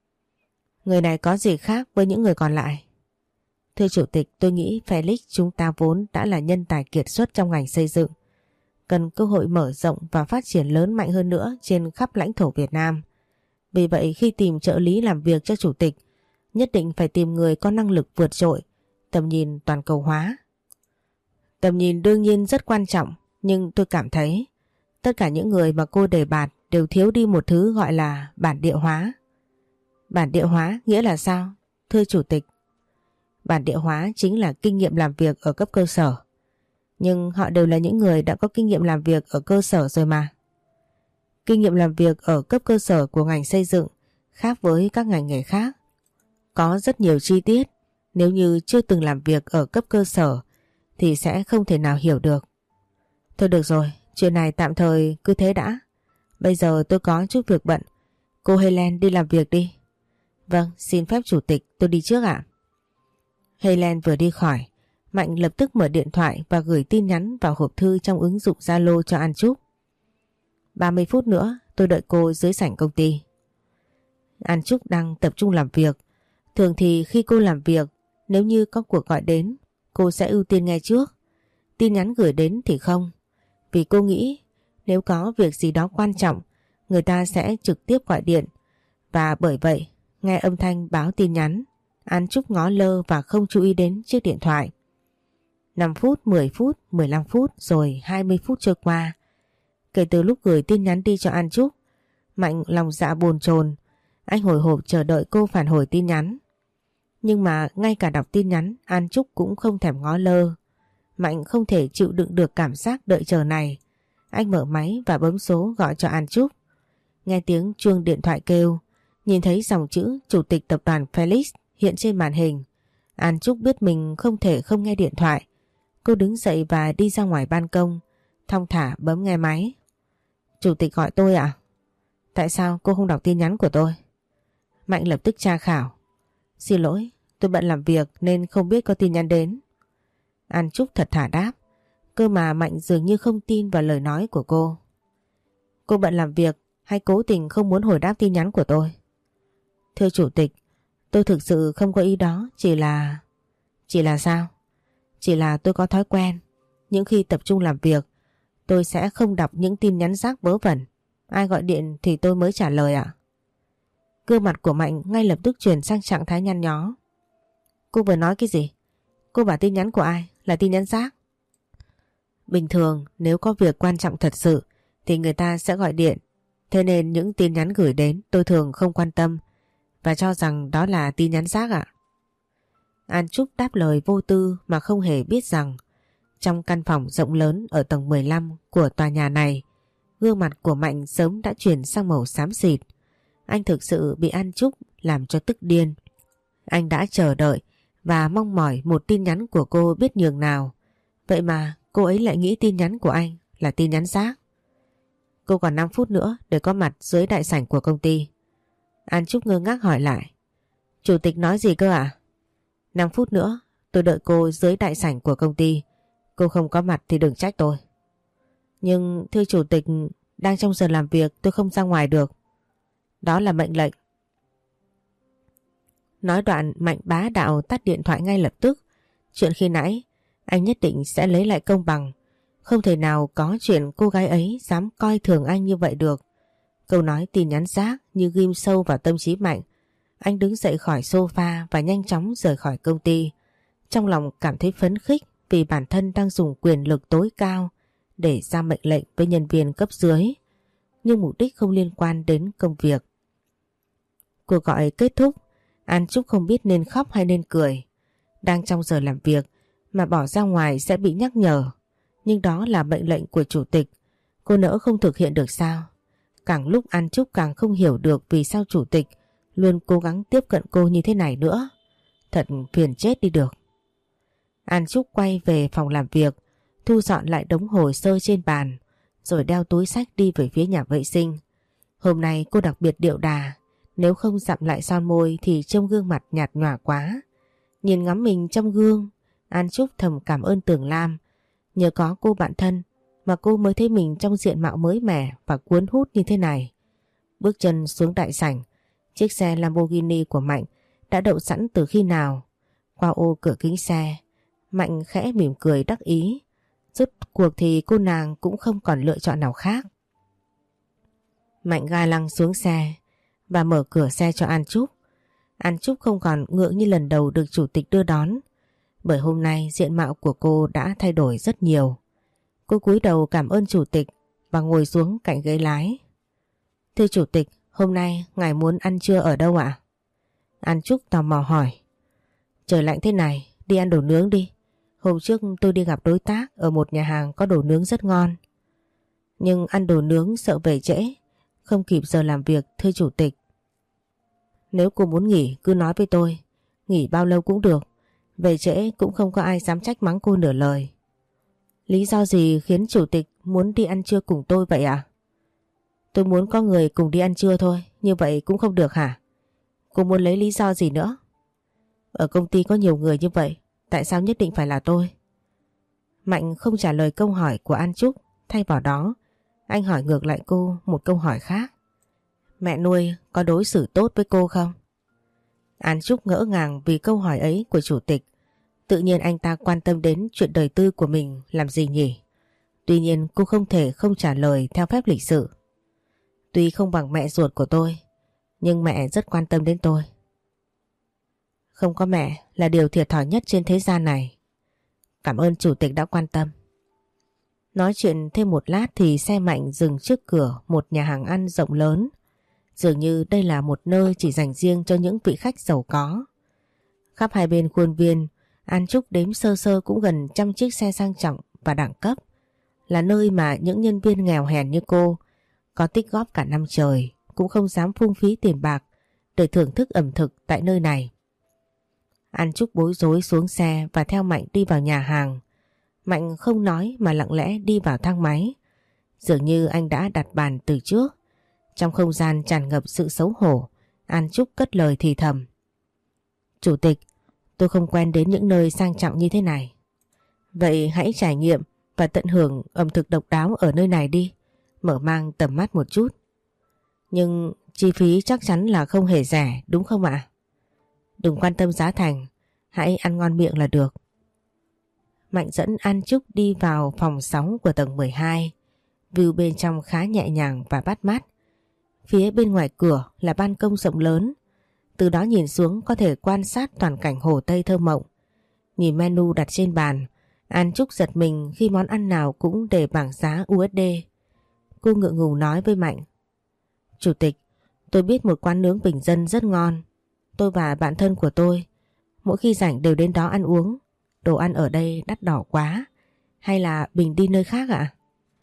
Người này có gì khác với những người còn lại? Thưa chủ tịch, tôi nghĩ Felix chúng ta vốn đã là nhân tài kiệt xuất trong ngành xây dựng, cần cơ hội mở rộng và phát triển lớn mạnh hơn nữa trên khắp lãnh thổ Việt Nam. Vì vậy khi tìm trợ lý làm việc cho chủ tịch, nhất định phải tìm người có năng lực vượt trội, tầm nhìn toàn cầu hóa. Tầm nhìn đương nhiên rất quan trọng, nhưng tôi cảm thấy tất cả những người mà cô đề bạt đều thiếu đi một thứ gọi là bản địa hóa. Bản địa hóa nghĩa là sao? Thưa chủ tịch, bản địa hóa chính là kinh nghiệm làm việc ở cấp cơ sở. Nhưng họ đều là những người đã có kinh nghiệm làm việc ở cơ sở rồi mà. Kinh nghiệm làm việc ở cấp cơ sở của ngành xây dựng khác với các ngành nghề khác. Có rất nhiều chi tiết, nếu như chưa từng làm việc ở cấp cơ sở thì sẽ không thể nào hiểu được. Thôi được rồi, chuyện này tạm thời cứ thế đã. Bây giờ tôi có chút việc bận. Cô Helen đi làm việc đi. Vâng, xin phép chủ tịch, tôi đi trước ạ. Helen vừa đi khỏi, Mạnh lập tức mở điện thoại và gửi tin nhắn vào hộp thư trong ứng dụng Zalo cho An Trúc. 30 phút nữa tôi đợi cô dưới sảnh công ty. An Trúc đang tập trung làm việc. Thường thì khi cô làm việc, nếu như có cuộc gọi đến, cô sẽ ưu tiên nghe trước. Tin nhắn gửi đến thì không. Vì cô nghĩ nếu có việc gì đó quan trọng, người ta sẽ trực tiếp gọi điện. Và bởi vậy, nghe âm thanh báo tin nhắn, An Trúc ngó lơ và không chú ý đến chiếc điện thoại. 5 phút, 10 phút, 15 phút rồi 20 phút trôi qua. Kể từ lúc gửi tin nhắn đi cho An Trúc, Mạnh lòng dạ bồn chồn. Anh hồi hộp chờ đợi cô phản hồi tin nhắn. Nhưng mà ngay cả đọc tin nhắn An Trúc cũng không thèm ngó lơ. Mạnh không thể chịu đựng được cảm giác đợi chờ này. Anh mở máy và bấm số gọi cho An Trúc. Nghe tiếng chuông điện thoại kêu, nhìn thấy dòng chữ Chủ tịch tập đoàn Felix hiện trên màn hình. An Trúc biết mình không thể không nghe điện thoại. Cô đứng dậy và đi ra ngoài ban công, thong thả bấm nghe máy. Chủ tịch gọi tôi ạ? Tại sao cô không đọc tin nhắn của tôi? Mạnh lập tức tra khảo. Xin lỗi, tôi bận làm việc nên không biết có tin nhắn đến. An Trúc thật thà đáp. Cơ mà Mạnh dường như không tin vào lời nói của cô. Cô bận làm việc hay cố tình không muốn hồi đáp tin nhắn của tôi? Thưa chủ tịch, tôi thực sự không có ý đó, chỉ là... Chỉ là sao? Chỉ là tôi có thói quen. Những khi tập trung làm việc, tôi sẽ không đọc những tin nhắn rác vớ vẩn. Ai gọi điện thì tôi mới trả lời ạ. Gương mặt của Mạnh ngay lập tức chuyển sang trạng thái nhăn nhó. Cô vừa nói cái gì? Cô bảo tin nhắn của ai là tin nhắn rác? Bình thường nếu có việc quan trọng thật sự thì người ta sẽ gọi điện. Thế nên những tin nhắn gửi đến tôi thường không quan tâm và cho rằng đó là tin nhắn rác ạ. An Trúc đáp lời vô tư mà không hề biết rằng trong căn phòng rộng lớn ở tầng 15 của tòa nhà này, gương mặt của Mạnh sớm đã chuyển sang màu xám xịt. Anh thực sự bị An Trúc làm cho tức điên. Anh đã chờ đợi và mong mỏi một tin nhắn của cô biết nhường nào. Vậy mà cô ấy lại nghĩ tin nhắn của anh là tin nhắn rác. Cô còn 5 phút nữa để có mặt dưới đại sảnh của công ty. An Trúc ngơ ngác hỏi lại. Chủ tịch nói gì cơ ạ? 5 phút nữa tôi đợi cô dưới đại sảnh của công ty. Cô không có mặt thì đừng trách tôi. Nhưng thưa chủ tịch, đang trong giờ làm việc tôi không ra ngoài được. Đó là mệnh lệnh. Nói đoạn Mạnh bá đạo tắt điện thoại ngay lập tức. Chuyện khi nãy anh nhất định sẽ lấy lại công bằng. Không thể nào có chuyện cô gái ấy dám coi thường anh như vậy được. Câu nói tin nhắn rác như ghim sâu vào tâm trí Mạnh. Anh đứng dậy khỏi sofa và nhanh chóng rời khỏi công ty. Trong lòng cảm thấy phấn khích vì bản thân đang dùng quyền lực tối cao để ra mệnh lệnh với nhân viên cấp dưới. Nhưng mục đích không liên quan đến công việc. Cuộc gọi kết thúc, An Trúc không biết nên khóc hay nên cười. Đang trong giờ làm việc mà bỏ ra ngoài sẽ bị nhắc nhở. Nhưng đó là mệnh lệnh của chủ tịch. Cô nỡ không thực hiện được sao? Càng lúc An Trúc càng không hiểu được vì sao chủ tịch luôn cố gắng tiếp cận cô như thế này nữa. Thật phiền chết đi được. An Trúc quay về phòng làm việc, thu dọn lại đống hồ sơ trên bàn, rồi đeo túi xách đi về phía nhà vệ sinh. Hôm nay cô đặc biệt điệu đà, nếu không dặm lại son môi thì trông gương mặt nhạt nhòa quá. Nhìn ngắm mình trong gương, An Trúc thầm cảm ơn Tường Lam. Nhờ có cô bạn thân mà cô mới thấy mình trong diện mạo mới mẻ và cuốn hút như thế này. Bước chân xuống đại sảnh, chiếc xe Lamborghini của Mạnh đã đậu sẵn từ khi nào. Qua ô cửa kính xe, Mạnh khẽ mỉm cười đắc ý. Rốt cuộc thì cô nàng cũng không còn lựa chọn nào khác. Mạnh ga lăng xuống xe và mở cửa xe cho An Trúc. An Trúc không còn ngượng như lần đầu được chủ tịch đưa đón. Bởi hôm nay diện mạo của cô đã thay đổi rất nhiều. Cô cúi đầu cảm ơn chủ tịch và ngồi xuống cạnh ghế lái. Thưa chủ tịch, hôm nay ngài muốn ăn trưa ở đâu ạ? An Trúc tò mò hỏi. Trời lạnh thế này, đi ăn đồ nướng đi. Hôm trước tôi đi gặp đối tác ở một nhà hàng có đồ nướng rất ngon. Nhưng ăn đồ nướng sợ về trễ, không kịp giờ làm việc thưa chủ tịch. Nếu cô muốn nghỉ cứ nói với tôi, nghỉ bao lâu cũng được. Về trễ cũng không có ai dám trách mắng cô nửa lời. Lý do gì khiến chủ tịch muốn đi ăn trưa cùng tôi vậy ạ? Tôi muốn có người cùng đi ăn trưa thôi, như vậy cũng không được hả? Cô muốn lấy lý do gì nữa? Ở công ty có nhiều người như vậy, tại sao nhất định phải là tôi? Mạnh không trả lời câu hỏi của An Trúc, thay vào đó anh hỏi ngược lại cô một câu hỏi khác. Mẹ nuôi có đối xử tốt với cô không? An Trúc ngỡ ngàng vì câu hỏi ấy của chủ tịch. Tự nhiên anh ta quan tâm đến chuyện đời tư của mình làm gì nhỉ? Tuy nhiên cô không thể không trả lời theo phép lịch sự. Tuy không bằng mẹ ruột của tôi, nhưng mẹ rất quan tâm đến tôi. Không có mẹ là điều thiệt thòi nhất trên thế gian này. Cảm ơn chủ tịch đã quan tâm. Nói chuyện thêm một lát thì xe Mạnh dừng trước cửa một nhà hàng ăn rộng lớn. Dường như đây là một nơi chỉ dành riêng cho những vị khách giàu có. Khắp hai bên khuôn viên, An Trúc đếm sơ sơ cũng gần 100 chiếc xe sang trọng và đẳng cấp. Là nơi mà những nhân viên nghèo hèn như cô có tích góp cả năm trời cũng không dám phung phí tiền bạc để thưởng thức ẩm thực tại nơi này. An Trúc bối rối xuống xe và theo Mạnh đi vào nhà hàng. Mạnh không nói mà lặng lẽ đi vào thang máy. Dường như anh đã đặt bàn từ trước. Trong không gian tràn ngập sự xấu hổ, An Trúc cất lời thì thầm. Chủ tịch, tôi không quen đến những nơi sang trọng như thế này. Vậy hãy trải nghiệm và tận hưởng ẩm thực độc đáo ở nơi này đi, mở mang tầm mắt một chút. Nhưng chi phí chắc chắn là không hề rẻ, đúng không ạ? Đừng quan tâm giá thành, hãy ăn ngon miệng là được. Mạnh dẫn An Trúc đi vào phòng 6 của tầng 12. View bên trong khá nhẹ nhàng và bắt mắt. Phía bên ngoài cửa là ban công rộng lớn. Từ đó nhìn xuống có thể quan sát toàn cảnh Hồ Tây thơ mộng. Nhìn menu đặt trên bàn, An Trúc giật mình khi món ăn nào cũng để bảng giá USD. Cô ngượng ngùng nói với Mạnh. Chủ tịch, tôi biết một quán nướng bình dân rất ngon. Tôi và bạn thân của tôi mỗi khi rảnh đều đến đó ăn uống. Đồ ăn ở đây đắt đỏ quá. Hay là mình đi nơi khác ạ?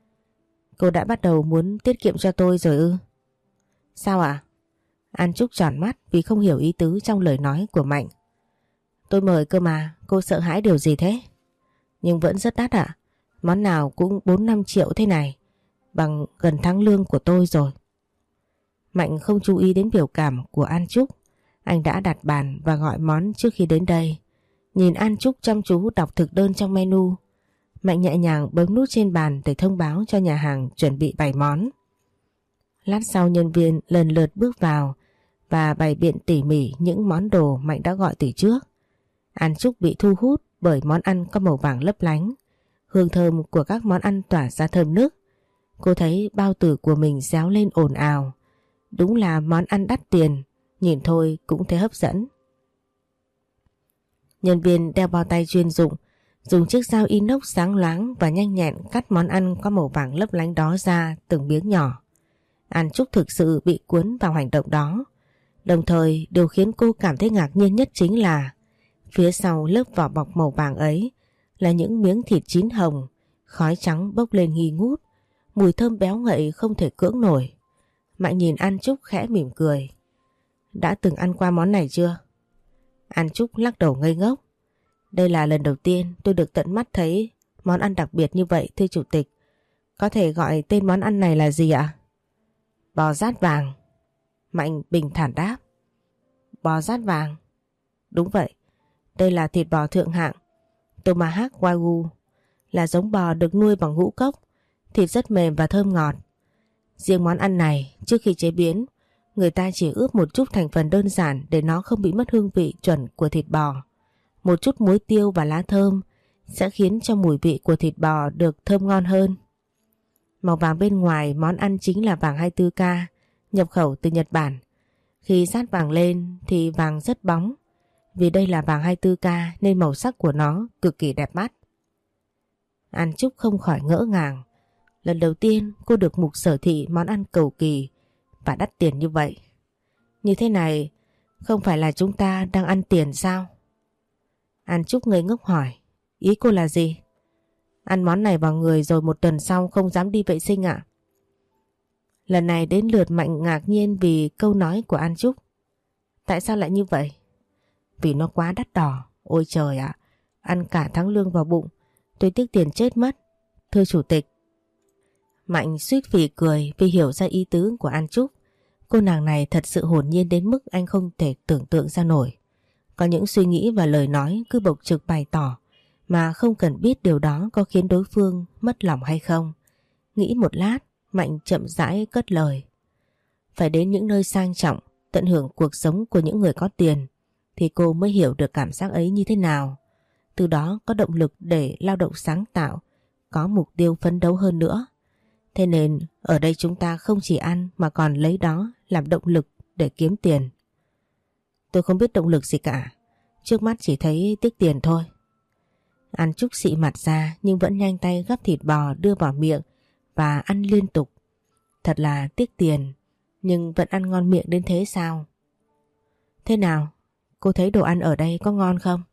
Cô đã bắt đầu muốn tiết kiệm cho tôi rồi ư? Sao ạ? An Trúc tròn mắt vì không hiểu ý tứ trong lời nói của Mạnh. Tôi mời cơ mà, cô sợ hãi điều gì thế? Nhưng vẫn rất đắt ạ. Món nào cũng 4-5 triệu thế này, bằng gần tháng lương của tôi rồi. Mạnh không chú ý đến biểu cảm của An Trúc. Anh đã đặt bàn và gọi món trước khi đến đây. Nhìn An Trúc chăm chú đọc thực đơn trong menu, Mạnh nhẹ nhàng bấm nút trên bàn để thông báo cho nhà hàng chuẩn bị bày món. Lát sau nhân viên lần lượt bước vào và bày biện tỉ mỉ những món đồ Mạnh đã gọi từ trước. An Trúc bị thu hút bởi món ăn có màu vàng lấp lánh. Hương thơm của các món ăn tỏa ra thơm nức. Cô thấy bao tử của mình réo lên ồn ào. Đúng là món ăn đắt tiền, nhìn thôi cũng thấy hấp dẫn. Nhân viên đeo bao tay chuyên dụng, dùng chiếc dao inox sáng loáng và nhanh nhẹn cắt món ăn có màu vàng lấp lánh đó ra từng miếng nhỏ. An Trúc thực sự bị cuốn vào hành động đó. Đồng thời điều khiến cô cảm thấy ngạc nhiên nhất chính là phía sau lớp vỏ bọc màu vàng ấy là những miếng thịt chín hồng, khói trắng bốc lên nghi ngút, mùi thơm béo ngậy không thể cưỡng nổi. Mạnh nhìn An Trúc khẽ mỉm cười. Đã từng ăn qua món này chưa? An Trúc lắc đầu ngây ngốc. Đây là lần đầu tiên tôi được tận mắt thấy món ăn đặc biệt như vậy thưa chủ tịch. Có thể gọi tên món ăn này là gì ạ? Bò rát vàng. Mạnh bình thản đáp. Bò rát vàng? Đúng vậy. Đây là thịt bò thượng hạng Tomahawk Wagyu, là giống bò được nuôi bằng ngũ cốc. Thịt rất mềm và thơm ngọt. Riêng món ăn này trước khi chế biến, người ta chỉ ướp một chút thành phần đơn giản để nó không bị mất hương vị chuẩn của thịt bò. Một chút muối tiêu và lá thơm sẽ khiến cho mùi vị của thịt bò được thơm ngon hơn. Màu vàng bên ngoài món ăn chính là vàng 24K, nhập khẩu từ Nhật Bản. Khi sát vàng lên thì vàng rất bóng. Vì đây là vàng 24K nên màu sắc của nó cực kỳ đẹp mắt. An Trúc không khỏi ngỡ ngàng. Lần đầu tiên cô được mục sở thị món ăn cầu kỳ và đắt tiền như vậy. Như thế này không phải là chúng ta đang ăn tiền sao? An Trúc ngây ngốc hỏi. Ý cô là gì? Ăn món này vào người rồi một tuần sau không dám đi vệ sinh ạ? Lần này đến lượt Mạnh ngạc nhiên vì câu nói của An Trúc. Tại sao lại như vậy? Vì nó quá đắt đỏ. Ôi trời ạ, ăn cả tháng lương vào bụng, tôi tiếc tiền chết mất. Thưa chủ tịch. Mạnh suýt phì cười vì hiểu ra ý tứ của An Trúc. Cô nàng này thật sự hồn nhiên đến mức anh không thể tưởng tượng ra nổi. Có những suy nghĩ và lời nói cứ bộc trực bày tỏ mà không cần biết điều đó có khiến đối phương mất lòng hay không. Nghĩ một lát, Mạnh chậm rãi cất lời. Phải đến những nơi sang trọng, tận hưởng cuộc sống của những người có tiền thì cô mới hiểu được cảm giác ấy như thế nào. Từ đó có động lực để lao động sáng tạo, có mục tiêu phấn đấu hơn nữa. Thế nên ở đây chúng ta không chỉ ăn mà còn lấy đó làm động lực để kiếm tiền. Tôi không biết động lực gì cả, trước mắt chỉ thấy tiếc tiền thôi. An Trúc xị mặt ra nhưng vẫn nhanh tay gắp thịt bò đưa vào miệng và ăn liên tục. Thật là tiếc tiền, nhưng vẫn ăn ngon miệng đến thế sao? Thế nào? cô thấy đồ ăn ở đây có ngon không?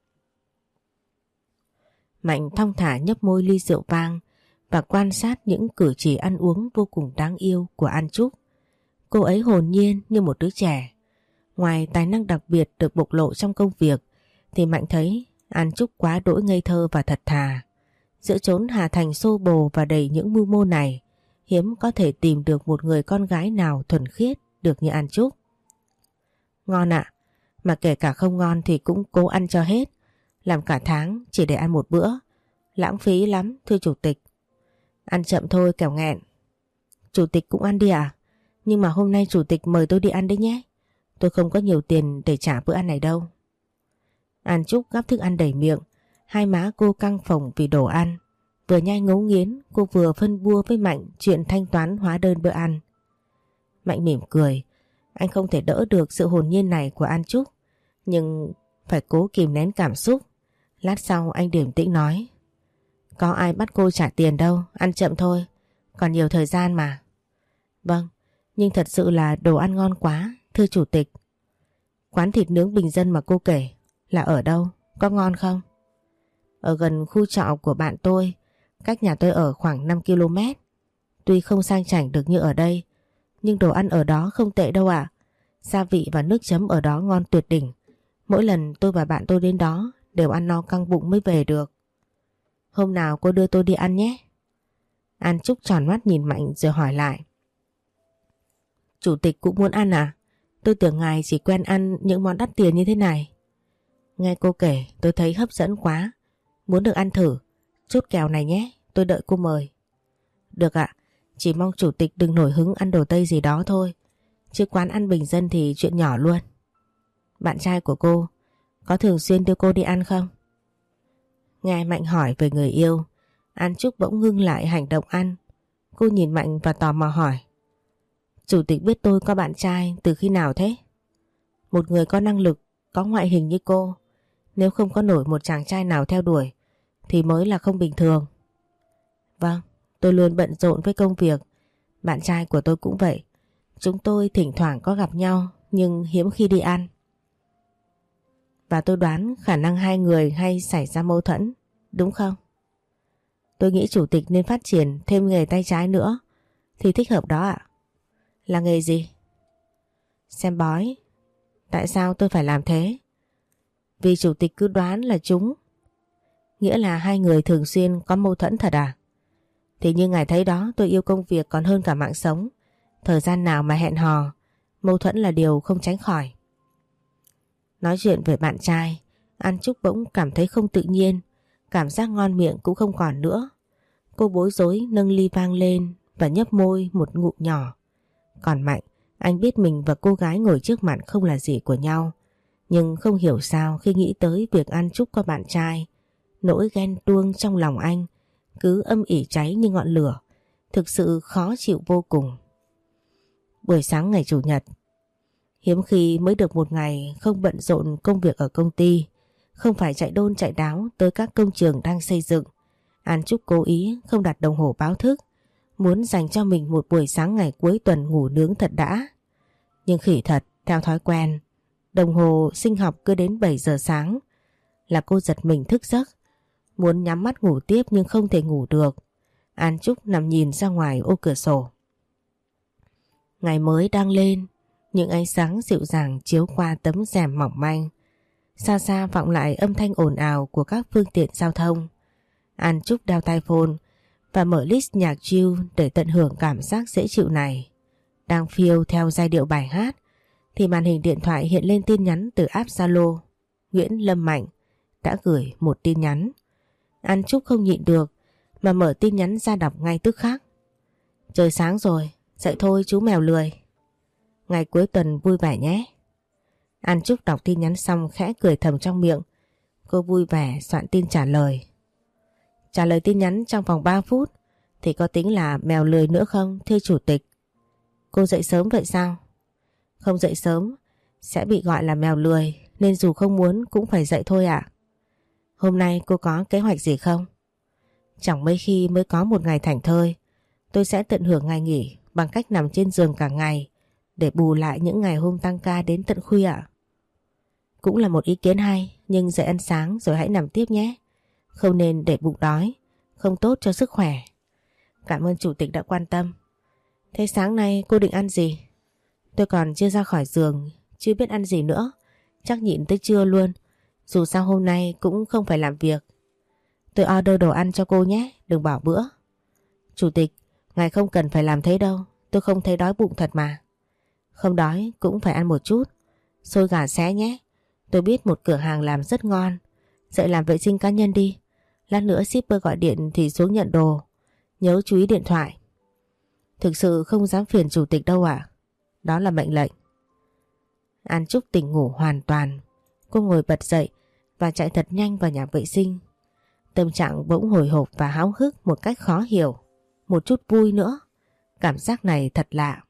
Mạnh thong thả nhấp môi ly rượu vang và quan sát những cử chỉ ăn uống vô cùng đáng yêu của An Trúc. Cô ấy hồn nhiên như một đứa trẻ. Ngoài tài năng đặc biệt được bộc lộ trong công việc thì Mạnh thấy An Trúc quá đỗi ngây thơ và thật thà. Giữa chốn Hà Thành xô bồ và đầy những mưu mô này, hiếm có thể tìm được một người con gái nào thuần khiết được như An Trúc. Ngon ạ, mà kể cả không ngon thì cũng cố ăn cho hết. Làm cả tháng chỉ để ăn một bữa. Lãng phí lắm thưa chủ tịch. Ăn chậm thôi kẻo nghẹn. Chủ tịch cũng ăn đi à? Nhưng mà hôm nay chủ tịch mời tôi đi ăn đấy nhé. Tôi không có nhiều tiền để trả bữa ăn này đâu. An Trúc gắp thức ăn đầy miệng. Hai má cô căng phồng vì đồ ăn. Vừa nhai ngấu nghiến, cô vừa phân bua với Mạnh chuyện thanh toán hóa đơn bữa ăn. Mạnh mỉm cười. Anh không thể đỡ được sự hồn nhiên này của An Trúc, nhưng phải cố kìm nén cảm xúc. Lát sau anh điềm tĩnh nói: có ai bắt cô trả tiền đâu, ăn chậm thôi, còn nhiều thời gian mà. Vâng, nhưng thật sự là đồ ăn ngon quá, thưa chủ tịch. Quán thịt nướng bình dân mà cô kể là ở đâu, có ngon không? Ở gần khu trọ của bạn tôi, cách nhà tôi ở khoảng 5 km. Tuy không sang chảnh được như ở đây, nhưng đồ ăn ở đó không tệ đâu ạ. Gia vị và nước chấm ở đó ngon tuyệt đỉnh. Mỗi lần tôi và bạn tôi đến đó đều ăn no căng bụng mới về được. Hôm nào cô đưa tôi đi ăn nhé. An Trúc tròn mắt nhìn Mạnh rồi hỏi lại: chủ tịch cũng muốn ăn à? Tôi tưởng ngài chỉ quen ăn những món đắt tiền như thế này. Nghe cô kể tôi thấy hấp dẫn quá, muốn được ăn thử. Chút kèo này nhé, tôi đợi cô mời. Được ạ, chỉ mong chủ tịch đừng nổi hứng ăn đồ Tây gì đó thôi, chứ quán ăn bình dân thì chuyện nhỏ luôn. Bạn trai của cô có thường xuyên đưa cô đi ăn không? Nghe Mạnh hỏi về người yêu, An Trúc bỗng ngưng lại hành động ăn. Cô nhìn Mạnh và tò mò hỏi: chủ tịch biết tôi có bạn trai từ khi nào thế? Một người có năng lực, có ngoại hình như cô, nếu không có nổi một chàng trai nào theo đuổi thì mới là không bình thường. Vâng, tôi luôn bận rộn với công việc. Bạn trai của tôi cũng vậy. Chúng tôi thỉnh thoảng có gặp nhau nhưng hiếm khi đi ăn. Và tôi đoán khả năng hai người hay xảy ra mâu thuẫn, đúng không? Tôi nghĩ chủ tịch nên phát triển thêm nghề tay trái nữa thì thích hợp đó ạ. Là nghề gì? Xem bói. Tại sao tôi phải làm thế? Vì chủ tịch cứ đoán là chúng. Nghĩa là hai người thường xuyên có mâu thuẫn thật à? Thì như ngài thấy đó, tôi yêu công việc còn hơn cả mạng sống. Thời gian nào mà hẹn hò, mâu thuẫn là điều không tránh khỏi. Nói chuyện về bạn trai, An Trúc bỗng cảm thấy không tự nhiên, cảm giác ngon miệng cũng không còn nữa. Cô bối rối nâng ly vang lên và nhấp môi một ngụm nhỏ. Còn Mạnh, anh biết mình và cô gái ngồi trước mặt không là gì của nhau, nhưng không hiểu sao khi nghĩ tới việc An Trúc có bạn trai, nỗi ghen tuông trong lòng anh cứ âm ỉ cháy như ngọn lửa, thực sự khó chịu vô cùng. Buổi sáng ngày Chủ nhật, hiếm khi mới được một ngày không bận rộn công việc ở công ty, không phải chạy đôn chạy đáo tới các công trường đang xây dựng. An Trúc cố ý không đặt đồng hồ báo thức, muốn dành cho mình một buổi sáng ngày cuối tuần ngủ nướng thật đã. Nhưng khỉ thật, theo thói quen, đồng hồ sinh học cứ đến 7 giờ sáng là cô giật mình thức giấc, muốn nhắm mắt ngủ tiếp nhưng không thể ngủ được. An Trúc nằm nhìn ra ngoài ô cửa sổ. Ngày mới đang lên, những ánh sáng dịu dàng chiếu qua tấm rèm mỏng manh. Xa xa vọng lại âm thanh ồn ào của các phương tiện giao thông. An Trúc đeo tai phone và mở list nhạc chill để tận hưởng cảm giác dễ chịu này. Đang phiêu theo giai điệu bài hát thì màn hình điện thoại hiện lên tin nhắn từ app Zalo. Nguyễn Lâm Mạnh đã gửi một tin nhắn. An Trúc không nhịn được mà mở tin nhắn ra đọc ngay tức khắc. Trời sáng rồi, dậy thôi chú mèo lười. Ngày cuối tuần vui vẻ nhé. An Trúc đọc tin nhắn xong khẽ cười thầm trong miệng. Cô vui vẻ soạn tin trả lời. Trả lời tin nhắn trong vòng 3 phút thì có tính là mèo lười nữa không thưa chủ tịch? Cô dậy sớm vậy sao? Không dậy sớm sẽ bị gọi là mèo lười, nên dù không muốn cũng phải dậy thôi ạ. Hôm nay cô có kế hoạch gì không? Chẳng mấy khi mới có một ngày thảnh thơi. Tôi sẽ tận hưởng ngày nghỉ bằng cách nằm trên giường cả ngày để bù lại những ngày hôm tăng ca đến tận khuya ạ. cũng là một ý kiến hay, nhưng dậy ăn sáng rồi hãy nằm tiếp nhé. Không nên để bụng đói, không tốt cho sức khỏe. Cảm ơn chủ tịch đã quan tâm. Thế sáng nay cô định ăn gì? Tôi còn chưa ra khỏi giường, chưa biết ăn gì nữa. Chắc nhịn tới trưa luôn. Dù sao hôm nay cũng không phải làm việc. Tôi order đồ ăn cho cô nhé, đừng bỏ bữa. Chủ tịch, ngài không cần phải làm thế đâu. Tôi không thấy đói bụng thật mà. Không đói cũng phải ăn một chút. Xôi gà xé nhé. Tôi biết một cửa hàng làm rất ngon. Dậy làm vệ sinh cá nhân đi. Lát nữa shipper gọi điện thì xuống nhận đồ. Nhớ chú ý điện thoại. Thực sự không dám phiền chủ tịch đâu ạ. Đó là mệnh lệnh. An Trúc tỉnh ngủ hoàn toàn. Cô ngồi bật dậy và chạy thật nhanh vào nhà vệ sinh. Tâm trạng bỗng hồi hộp và háo hức một cách khó hiểu. Một chút vui nữa. Cảm giác này thật lạ.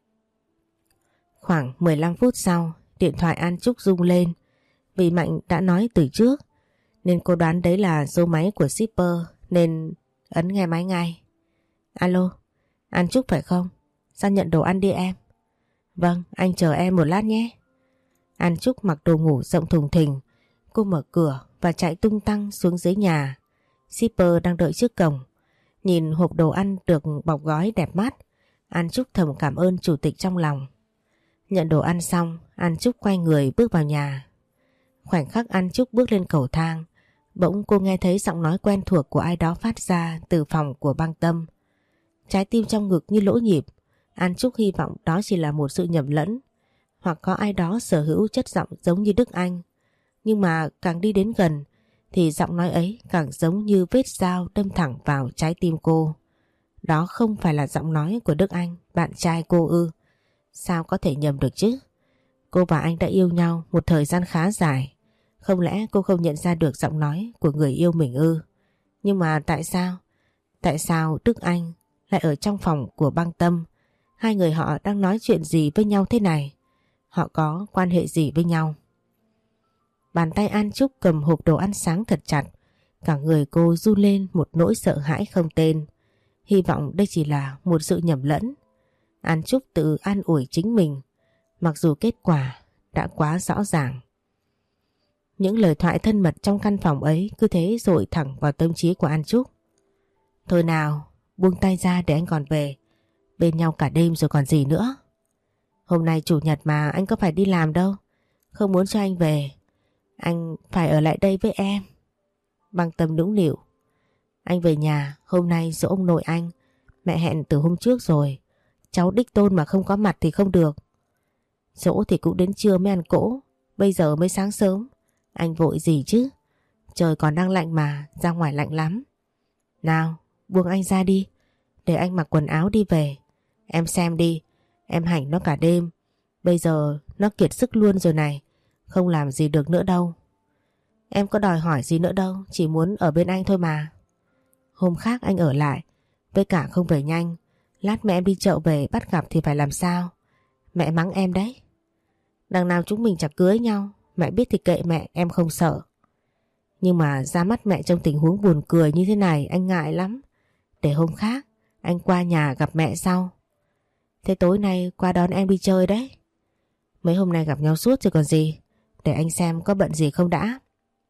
Khoảng 15 phút sau, điện thoại An Trúc rung lên. Vì Mạnh đã nói từ trước, nên cô đoán đấy là số máy của shipper, nên ấn nghe máy ngay. Alo, An Trúc phải không? Ra nhận đồ ăn đi em. Vâng, anh chờ em một lát nhé. An Trúc mặc đồ ngủ rộng thùng thình. Cô mở cửa và chạy tung tăng xuống dưới nhà. Shipper đang đợi trước cổng. Nhìn hộp đồ ăn được bọc gói đẹp mắt, An Trúc thầm cảm ơn chủ tịch trong lòng. Nhận đồ ăn xong, An Trúc quay người bước vào nhà. Khoảnh khắc An Trúc bước lên cầu thang, bỗng cô nghe thấy giọng nói quen thuộc của ai đó phát ra từ phòng của Băng Tâm. Trái tim trong ngực như lỗ nhịp. An Trúc hy vọng đó chỉ là một sự nhầm lẫn, hoặc có ai đó sở hữu chất giọng giống như Đức Anh. Nhưng mà càng đi đến gần thì giọng nói ấy càng giống như vết dao đâm thẳng vào trái tim cô. Đó không phải là giọng nói của Đức Anh, bạn trai cô ư? Sao có thể nhầm được chứ? Cô và anh đã yêu nhau một thời gian khá dài. Không lẽ cô không nhận ra được giọng nói của người yêu mình ư? Nhưng mà tại sao? Tại sao Đức Anh lại ở trong phòng của Băng Tâm? Hai người họ đang nói chuyện gì với nhau thế này? Họ có quan hệ gì với nhau? Bàn tay An Trúc cầm hộp đồ ăn sáng thật chặt. Cả người cô run lên một nỗi sợ hãi không tên. Hy vọng đây chỉ là một sự nhầm lẫn. An Trúc tự an ủi chính mình, mặc dù kết quả đã quá rõ ràng. Những lời thoại thân mật trong căn phòng ấy cứ thế dội thẳng vào tâm trí của An Trúc. Thôi nào, buông tay ra để anh còn về. Bên nhau cả đêm rồi còn gì nữa. Hôm nay chủ nhật mà anh có phải đi làm đâu. Không muốn cho anh về. Anh phải ở lại đây với em. Băng Tâm nũng nịu. Anh về nhà, hôm nay giỗ ông nội anh. Mẹ hẹn từ hôm trước rồi. Cháu đích tôn mà không có mặt thì không được. Giỗ thì cũng đến trưa mới ăn cỗ. Bây giờ mới sáng sớm. Anh vội gì chứ? Trời còn đang lạnh mà, ra ngoài lạnh lắm. Nào, buông anh ra đi. Để anh mặc quần áo đi về. Em xem đi, em hành nó cả đêm. Bây giờ nó kiệt sức luôn rồi này. Không làm gì được nữa đâu. Em có đòi hỏi gì nữa đâu, chỉ muốn ở bên anh thôi mà. Hôm khác anh ở lại. Với cả không về nhanh. Lát mẹ em đi chợ về bắt gặp thì phải làm sao? Mẹ mắng em đấy. Đằng nào chúng mình chẳng cưới nhau. Mẹ biết thì kệ mẹ, em không sợ. Nhưng mà ra mắt mẹ trong tình huống buồn cười như thế này anh ngại lắm. Để hôm khác anh qua nhà gặp mẹ sau. Thế tối nay qua đón em đi chơi đấy. Mấy hôm nay gặp nhau suốt rồi còn gì. Để anh xem có bận gì không đã.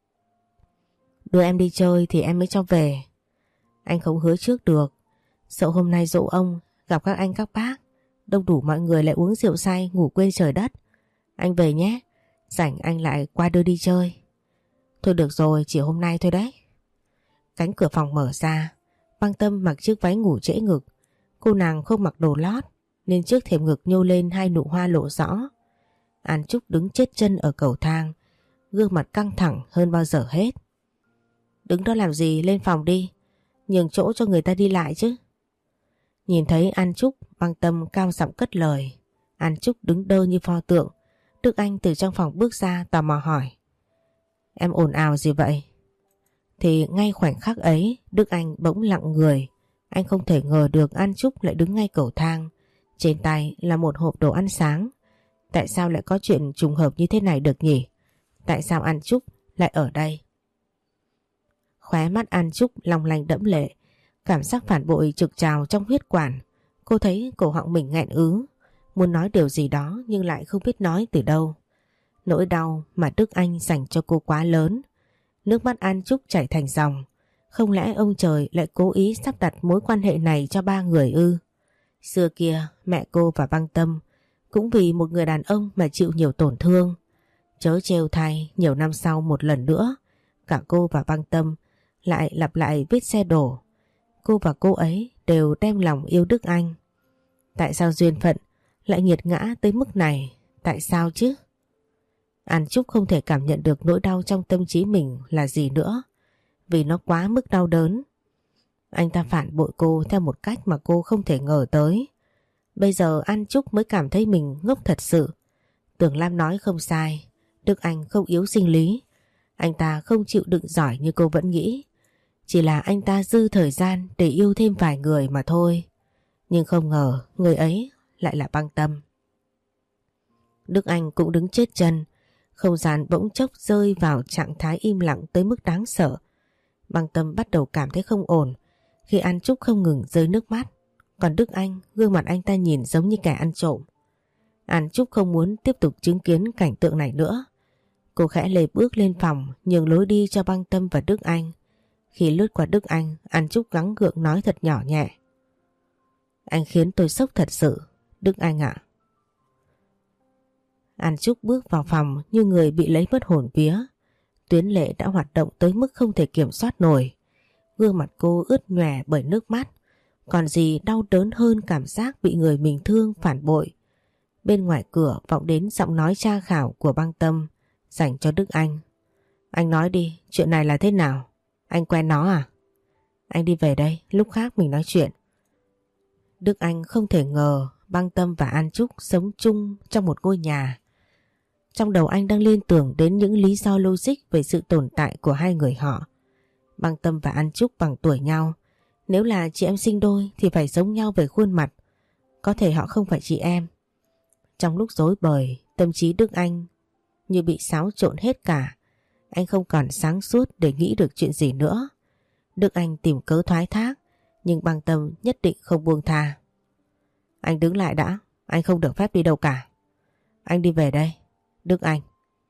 Đưa em đi chơi thì em mới cho về. Anh không hứa trước được. Sợ hôm nay giỗ ông gặp các anh các bác, đông đủ mọi người lại uống rượu say ngủ quên trời đất. Anh về nhé. Rảnh anh lại qua đưa đi chơi. Thôi được rồi, chỉ hôm nay thôi đấy. Cánh cửa phòng mở ra. Băng Tâm mặc chiếc váy ngủ trễ ngực. Cô nàng không mặc đồ lót nên trước thềm ngực nhô lên hai nụ hoa lộ rõ. An Trúc đứng chết chân ở cầu thang, gương mặt căng thẳng hơn bao giờ hết. Đứng đó làm gì, lên phòng đi. Nhường chỗ cho người ta đi lại chứ. Nhìn thấy An Trúc, Băng Tâm cao giọng cất lời. An Trúc đứng đơ như pho tượng. Đức Anh từ trong phòng bước ra tò mò hỏi. Em ồn ào gì vậy? Thì ngay khoảnh khắc ấy Đức Anh bỗng lặng người. Anh không thể ngờ được An Trúc lại đứng ngay cầu thang. Trên tay là một hộp đồ ăn sáng. Tại sao lại có chuyện trùng hợp như thế này được nhỉ? Tại sao An Trúc lại ở đây? Khóe mắt An Trúc long lanh đẫm lệ. Cảm giác phản bội trực trào trong huyết quản. Cô thấy cổ họng mình nghẹn ứ. Muốn nói điều gì đó nhưng lại không biết nói từ đâu. Nỗi đau mà Đức Anh dành cho cô quá lớn. Nước mắt An Trúc chảy thành dòng. Không lẽ ông trời lại cố ý sắp đặt mối quan hệ này cho ba người ư? Xưa kia mẹ cô và Băng Tâm cũng vì một người đàn ông mà chịu nhiều tổn thương. Chớ trêu thay, nhiều năm sau một lần nữa cả cô và Băng Tâm lại lặp lại vết xe đổ. Cô và cô ấy đều đem lòng yêu Đức Anh. Tại sao duyên phận lại nghiệt ngã tới mức này? Tại sao chứ? An Trúc không thể cảm nhận được nỗi đau trong tâm trí mình là gì nữa, vì nó quá mức đau đớn. Anh ta phản bội cô theo một cách mà cô không thể ngờ tới. Bây giờ An Trúc mới cảm thấy mình ngốc thật sự. Tưởng Lam nói không sai, Đức Anh không yếu sinh lý. Anh ta không chịu đựng giỏi như cô vẫn nghĩ. Chỉ là anh ta dư thời gian để yêu thêm vài người mà thôi. Nhưng không ngờ người ấy lại là Băng Tâm. Đức Anh cũng đứng chết chân. Không gian bỗng chốc rơi vào trạng thái im lặng tới mức đáng sợ. Băng Tâm bắt đầu cảm thấy không ổn khi An Trúc không ngừng rơi nước mắt. Còn Đức Anh, gương mặt anh ta nhìn giống như kẻ ăn trộm. An Trúc không muốn tiếp tục chứng kiến cảnh tượng này nữa. Cô khẽ lê bước lên phòng, nhường lối đi cho Băng Tâm và Đức Anh. Khi lướt qua Đức Anh, An Trúc gắng gượng nói thật nhỏ nhẹ: "Anh khiến tôi sốc thật sự, Đức Anh ạ." An Trúc bước vào phòng như người bị lấy mất hồn vía. Tuyến lệ đã hoạt động tới mức không thể kiểm soát nổi. Gương mặt cô ướt nhòe bởi nước mắt. Còn gì đau đớn hơn cảm giác bị người mình thương phản bội. Bên ngoài cửa vọng đến giọng nói tra khảo của Băng Tâm dành cho Đức Anh. "Anh nói đi, chuyện này là thế nào? Anh quen nó à? Anh đi về đây, lúc khác mình nói chuyện." Đức Anh không thể ngờ Băng Tâm và An Trúc sống chung trong một ngôi nhà. Trong đầu anh đang liên tưởng đến những lý do logic về sự tồn tại của hai người họ. Băng Tâm và An Trúc bằng tuổi nhau. Nếu là chị em sinh đôi thì phải giống nhau về khuôn mặt. Có thể họ không phải chị em. Trong lúc rối bời, tâm trí Đức Anh như bị xáo trộn hết cả. Anh không còn sáng suốt để nghĩ được chuyện gì nữa. Đức Anh tìm cớ thoái thác, nhưng Băng Tâm nhất định không buông tha. "Anh đứng lại đã, anh không được phép đi đâu cả. Anh đi về đây, Đức Anh."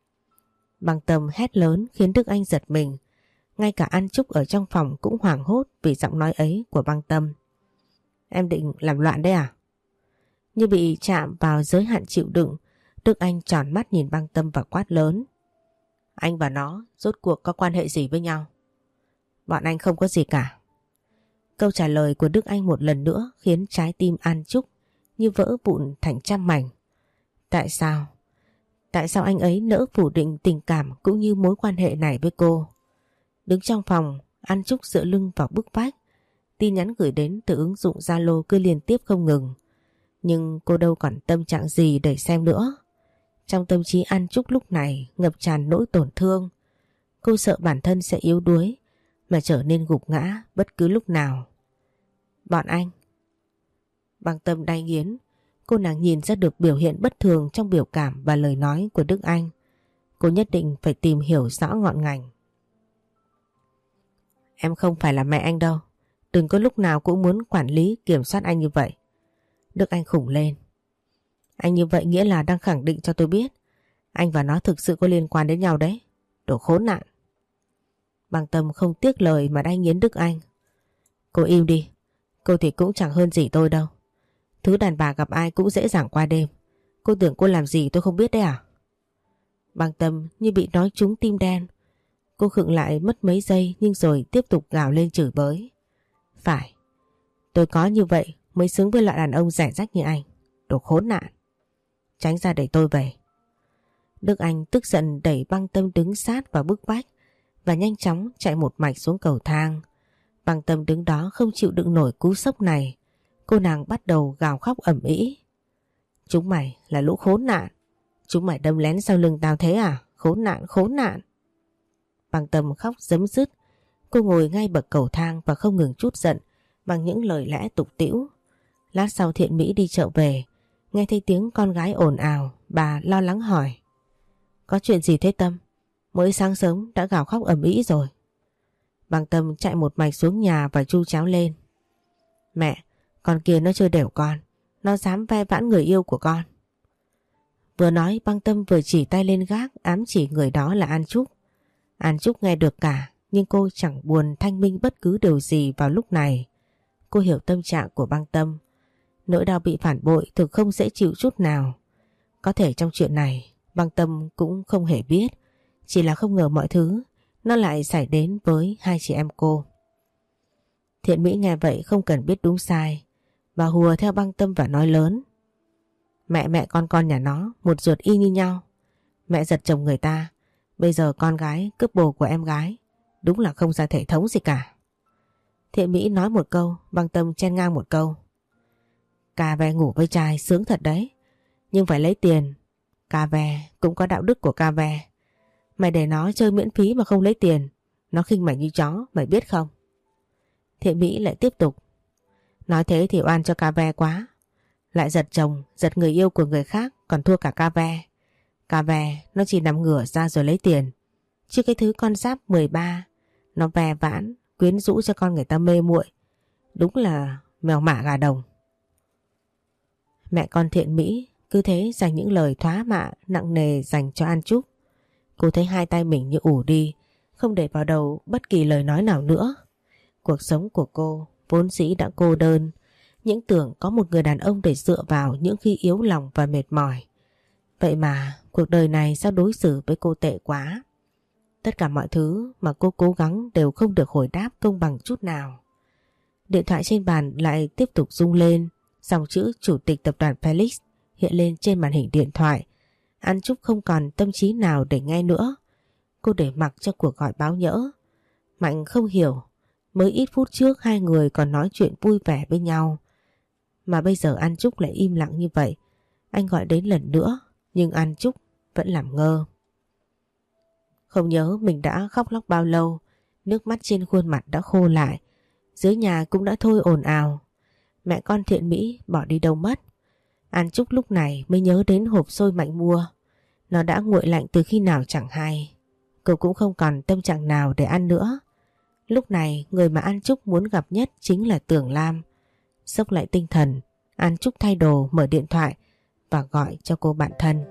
Băng Tâm hét lớn khiến Đức Anh giật mình. Ngay cả An Trúc ở trong phòng cũng hoảng hốt vì giọng nói ấy của Băng Tâm. "Em định làm loạn đấy à?" Như bị chạm vào giới hạn chịu đựng, Đức Anh tròn mắt nhìn Băng Tâm và quát lớn: "Anh và nó rốt cuộc có quan hệ gì với nhau?" "Bọn anh không có gì cả." Câu trả lời của Đức Anh một lần nữa khiến trái tim An Trúc như vỡ vụn thành trăm mảnh. Tại sao? Tại sao anh ấy nỡ phủ định tình cảm cũng như mối quan hệ này với cô? Đứng trong phòng, An Trúc dựa lưng vào bức vách. Tin nhắn gửi đến từ ứng dụng Zalo cứ liên tiếp không ngừng. Nhưng cô đâu còn tâm trạng gì để xem nữa. Trong tâm trí An Trúc lúc này ngập tràn nỗi tổn thương. Cô sợ bản thân sẽ yếu đuối mà trở nên gục ngã bất cứ lúc nào. "Bọn anh." Băng Tâm đay nghiến. Cô nàng nhìn ra được biểu hiện bất thường trong biểu cảm và lời nói của Đức Anh. Cô nhất định phải tìm hiểu rõ ngọn ngành. "Em không phải là mẹ anh đâu. Đừng có lúc nào cũng muốn quản lý kiểm soát anh như vậy." Đức Anh khủng lên. "Anh như vậy nghĩa là đang khẳng định cho tôi biết anh và nó thực sự có liên quan đến nhau đấy. Đồ khốn nạn." Băng Tâm không tiếc lời mà đay nghiến Đức Anh. "Cô im đi. Cô thì cũng chẳng hơn gì tôi đâu. Thứ đàn bà gặp ai cũng dễ dàng qua đêm. Cô tưởng cô làm gì tôi không biết đấy à?" Băng Tâm như bị nói trúng tim đen. Cô khựng lại mất mấy giây nhưng rồi tiếp tục gào lên chửi bới. "Phải, tôi có như vậy mới xứng với loại đàn ông rẻ rách như anh. Đồ khốn nạn. Tránh ra để tôi về." Đức Anh tức giận đẩy Băng Tâm đứng sát vào bức vách và nhanh chóng chạy một mạch xuống cầu thang. Băng Tâm đứng đó không chịu đựng nổi cú sốc này. Cô nàng bắt đầu gào khóc ầm ĩ. "Chúng mày là lũ khốn nạn. Chúng mày đâm lén sau lưng tao thế à? Khốn nạn, khốn nạn." Băng Tâm khóc rấm rứt. Cô ngồi ngay bậc cầu thang và không ngừng trút giận bằng những lời lẽ tục tĩu. Lát sau Thiện Mỹ đi chợ về, nghe thấy tiếng con gái ồn ào, bà lo lắng hỏi: "Có chuyện gì thế Tâm? Mới sáng sớm đã gào khóc ầm ĩ rồi." Băng Tâm chạy một mạch xuống nhà và chu cháo lên: "Mẹ, con kia nó chơi đểu con. Nó dám ve vãn người yêu của con." Vừa nói Băng Tâm vừa chỉ tay lên gác ám chỉ người đó là An Trúc. An Trúc nghe được cả nhưng cô chẳng buồn thanh minh bất cứ điều gì vào lúc này. Cô hiểu tâm trạng của Băng Tâm. Nỗi đau bị phản bội thực không dễ chịu chút nào. Có thể trong chuyện này Băng Tâm cũng không hề biết. Chỉ là không ngờ mọi thứ nó lại xảy đến với hai chị em cô. Thiện Mỹ nghe vậy không cần biết đúng sai. Bà hùa theo Băng Tâm và nói lớn. Mẹ con nhà nó một ruột y như nhau. Mẹ giật chồng người ta. Bây giờ con gái cướp bồ của em gái. Đúng là không ra thể thống gì cả. Thiện Mỹ nói một câu, Băng Tâm chen ngang một câu. Cà ve ngủ với trai sướng thật đấy. Nhưng phải lấy tiền. Cà ve cũng có đạo đức của cà ve. Mày để nó chơi miễn phí mà không lấy tiền. Nó khinh mày như chó, mày biết không? Thiện Mỹ lại tiếp tục. Nói thế thì oan cho cà ve quá. Lại giật chồng, giật người yêu của người khác còn thua cả cà ve. Cà ve nó chỉ nằm ngửa ra rồi lấy tiền. Chứ cái thứ con giáp 13 nó ve vãn, quyến rũ cho con người ta mê muội. Đúng là mèo mả gà đồng. Mẹ con Thiện Mỹ cứ thế dành những lời thóa mạ nặng nề dành cho An Trúc. Cô thấy hai tay mình như ủ đi, không để vào đầu bất kỳ lời nói nào nữa. Cuộc sống của cô vốn dĩ đã cô đơn, những tưởng có một người đàn ông để dựa vào những khi yếu lòng và mệt mỏi. Vậy mà cuộc đời này sao đối xử với cô tệ quá. Tất cả mọi thứ mà cô cố gắng đều không được hồi đáp công bằng chút nào. Điện thoại trên bàn lại tiếp tục rung lên, dòng chữ Chủ tịch tập đoàn Felix hiện lên trên màn hình điện thoại. An Trúc không còn tâm trí nào để nghe nữa. Cô để mặc cho cuộc gọi báo nhỡ. Mạnh không hiểu, mới ít phút trước hai người còn nói chuyện vui vẻ với nhau. Mà bây giờ An Trúc lại im lặng như vậy. Anh gọi đến lần nữa, nhưng An Trúc vẫn làm ngơ. Không nhớ mình đã khóc lóc bao lâu, nước mắt trên khuôn mặt đã khô lại. Dưới nhà cũng đã thôi ồn ào. Mẹ con Thiện Mỹ bỏ đi đâu mất. An Trúc lúc này mới nhớ đến hộp xôi Mạnh mua. Nó đã nguội lạnh từ khi nào chẳng hay. Cô cũng không còn tâm trạng nào để ăn nữa. Lúc này người mà An Trúc muốn gặp nhất chính là Tưởng Lam. Xốc lại tinh thần, An Trúc thay đồ mở điện thoại và gọi cho cô bạn thân.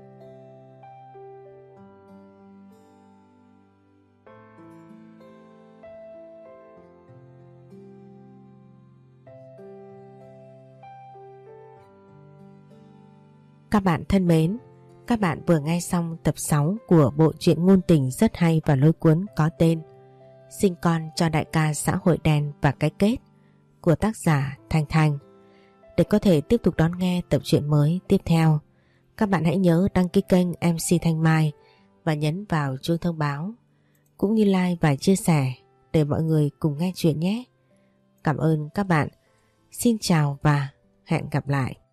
Các bạn thân mến, các bạn vừa nghe xong tập 6 của bộ truyện ngôn tình rất hay và lôi cuốn có tên Sinh con cho đại ca xã hội đen và cái kết của tác giả Thanh Thanh. Để có thể tiếp tục đón nghe tập truyện mới tiếp theo, các bạn hãy nhớ đăng ký kênh MC Thanh Mai và nhấn vào chuông thông báo, cũng như like và chia sẻ để mọi người cùng nghe chuyện nhé. Cảm ơn các bạn. Xin chào và hẹn gặp lại.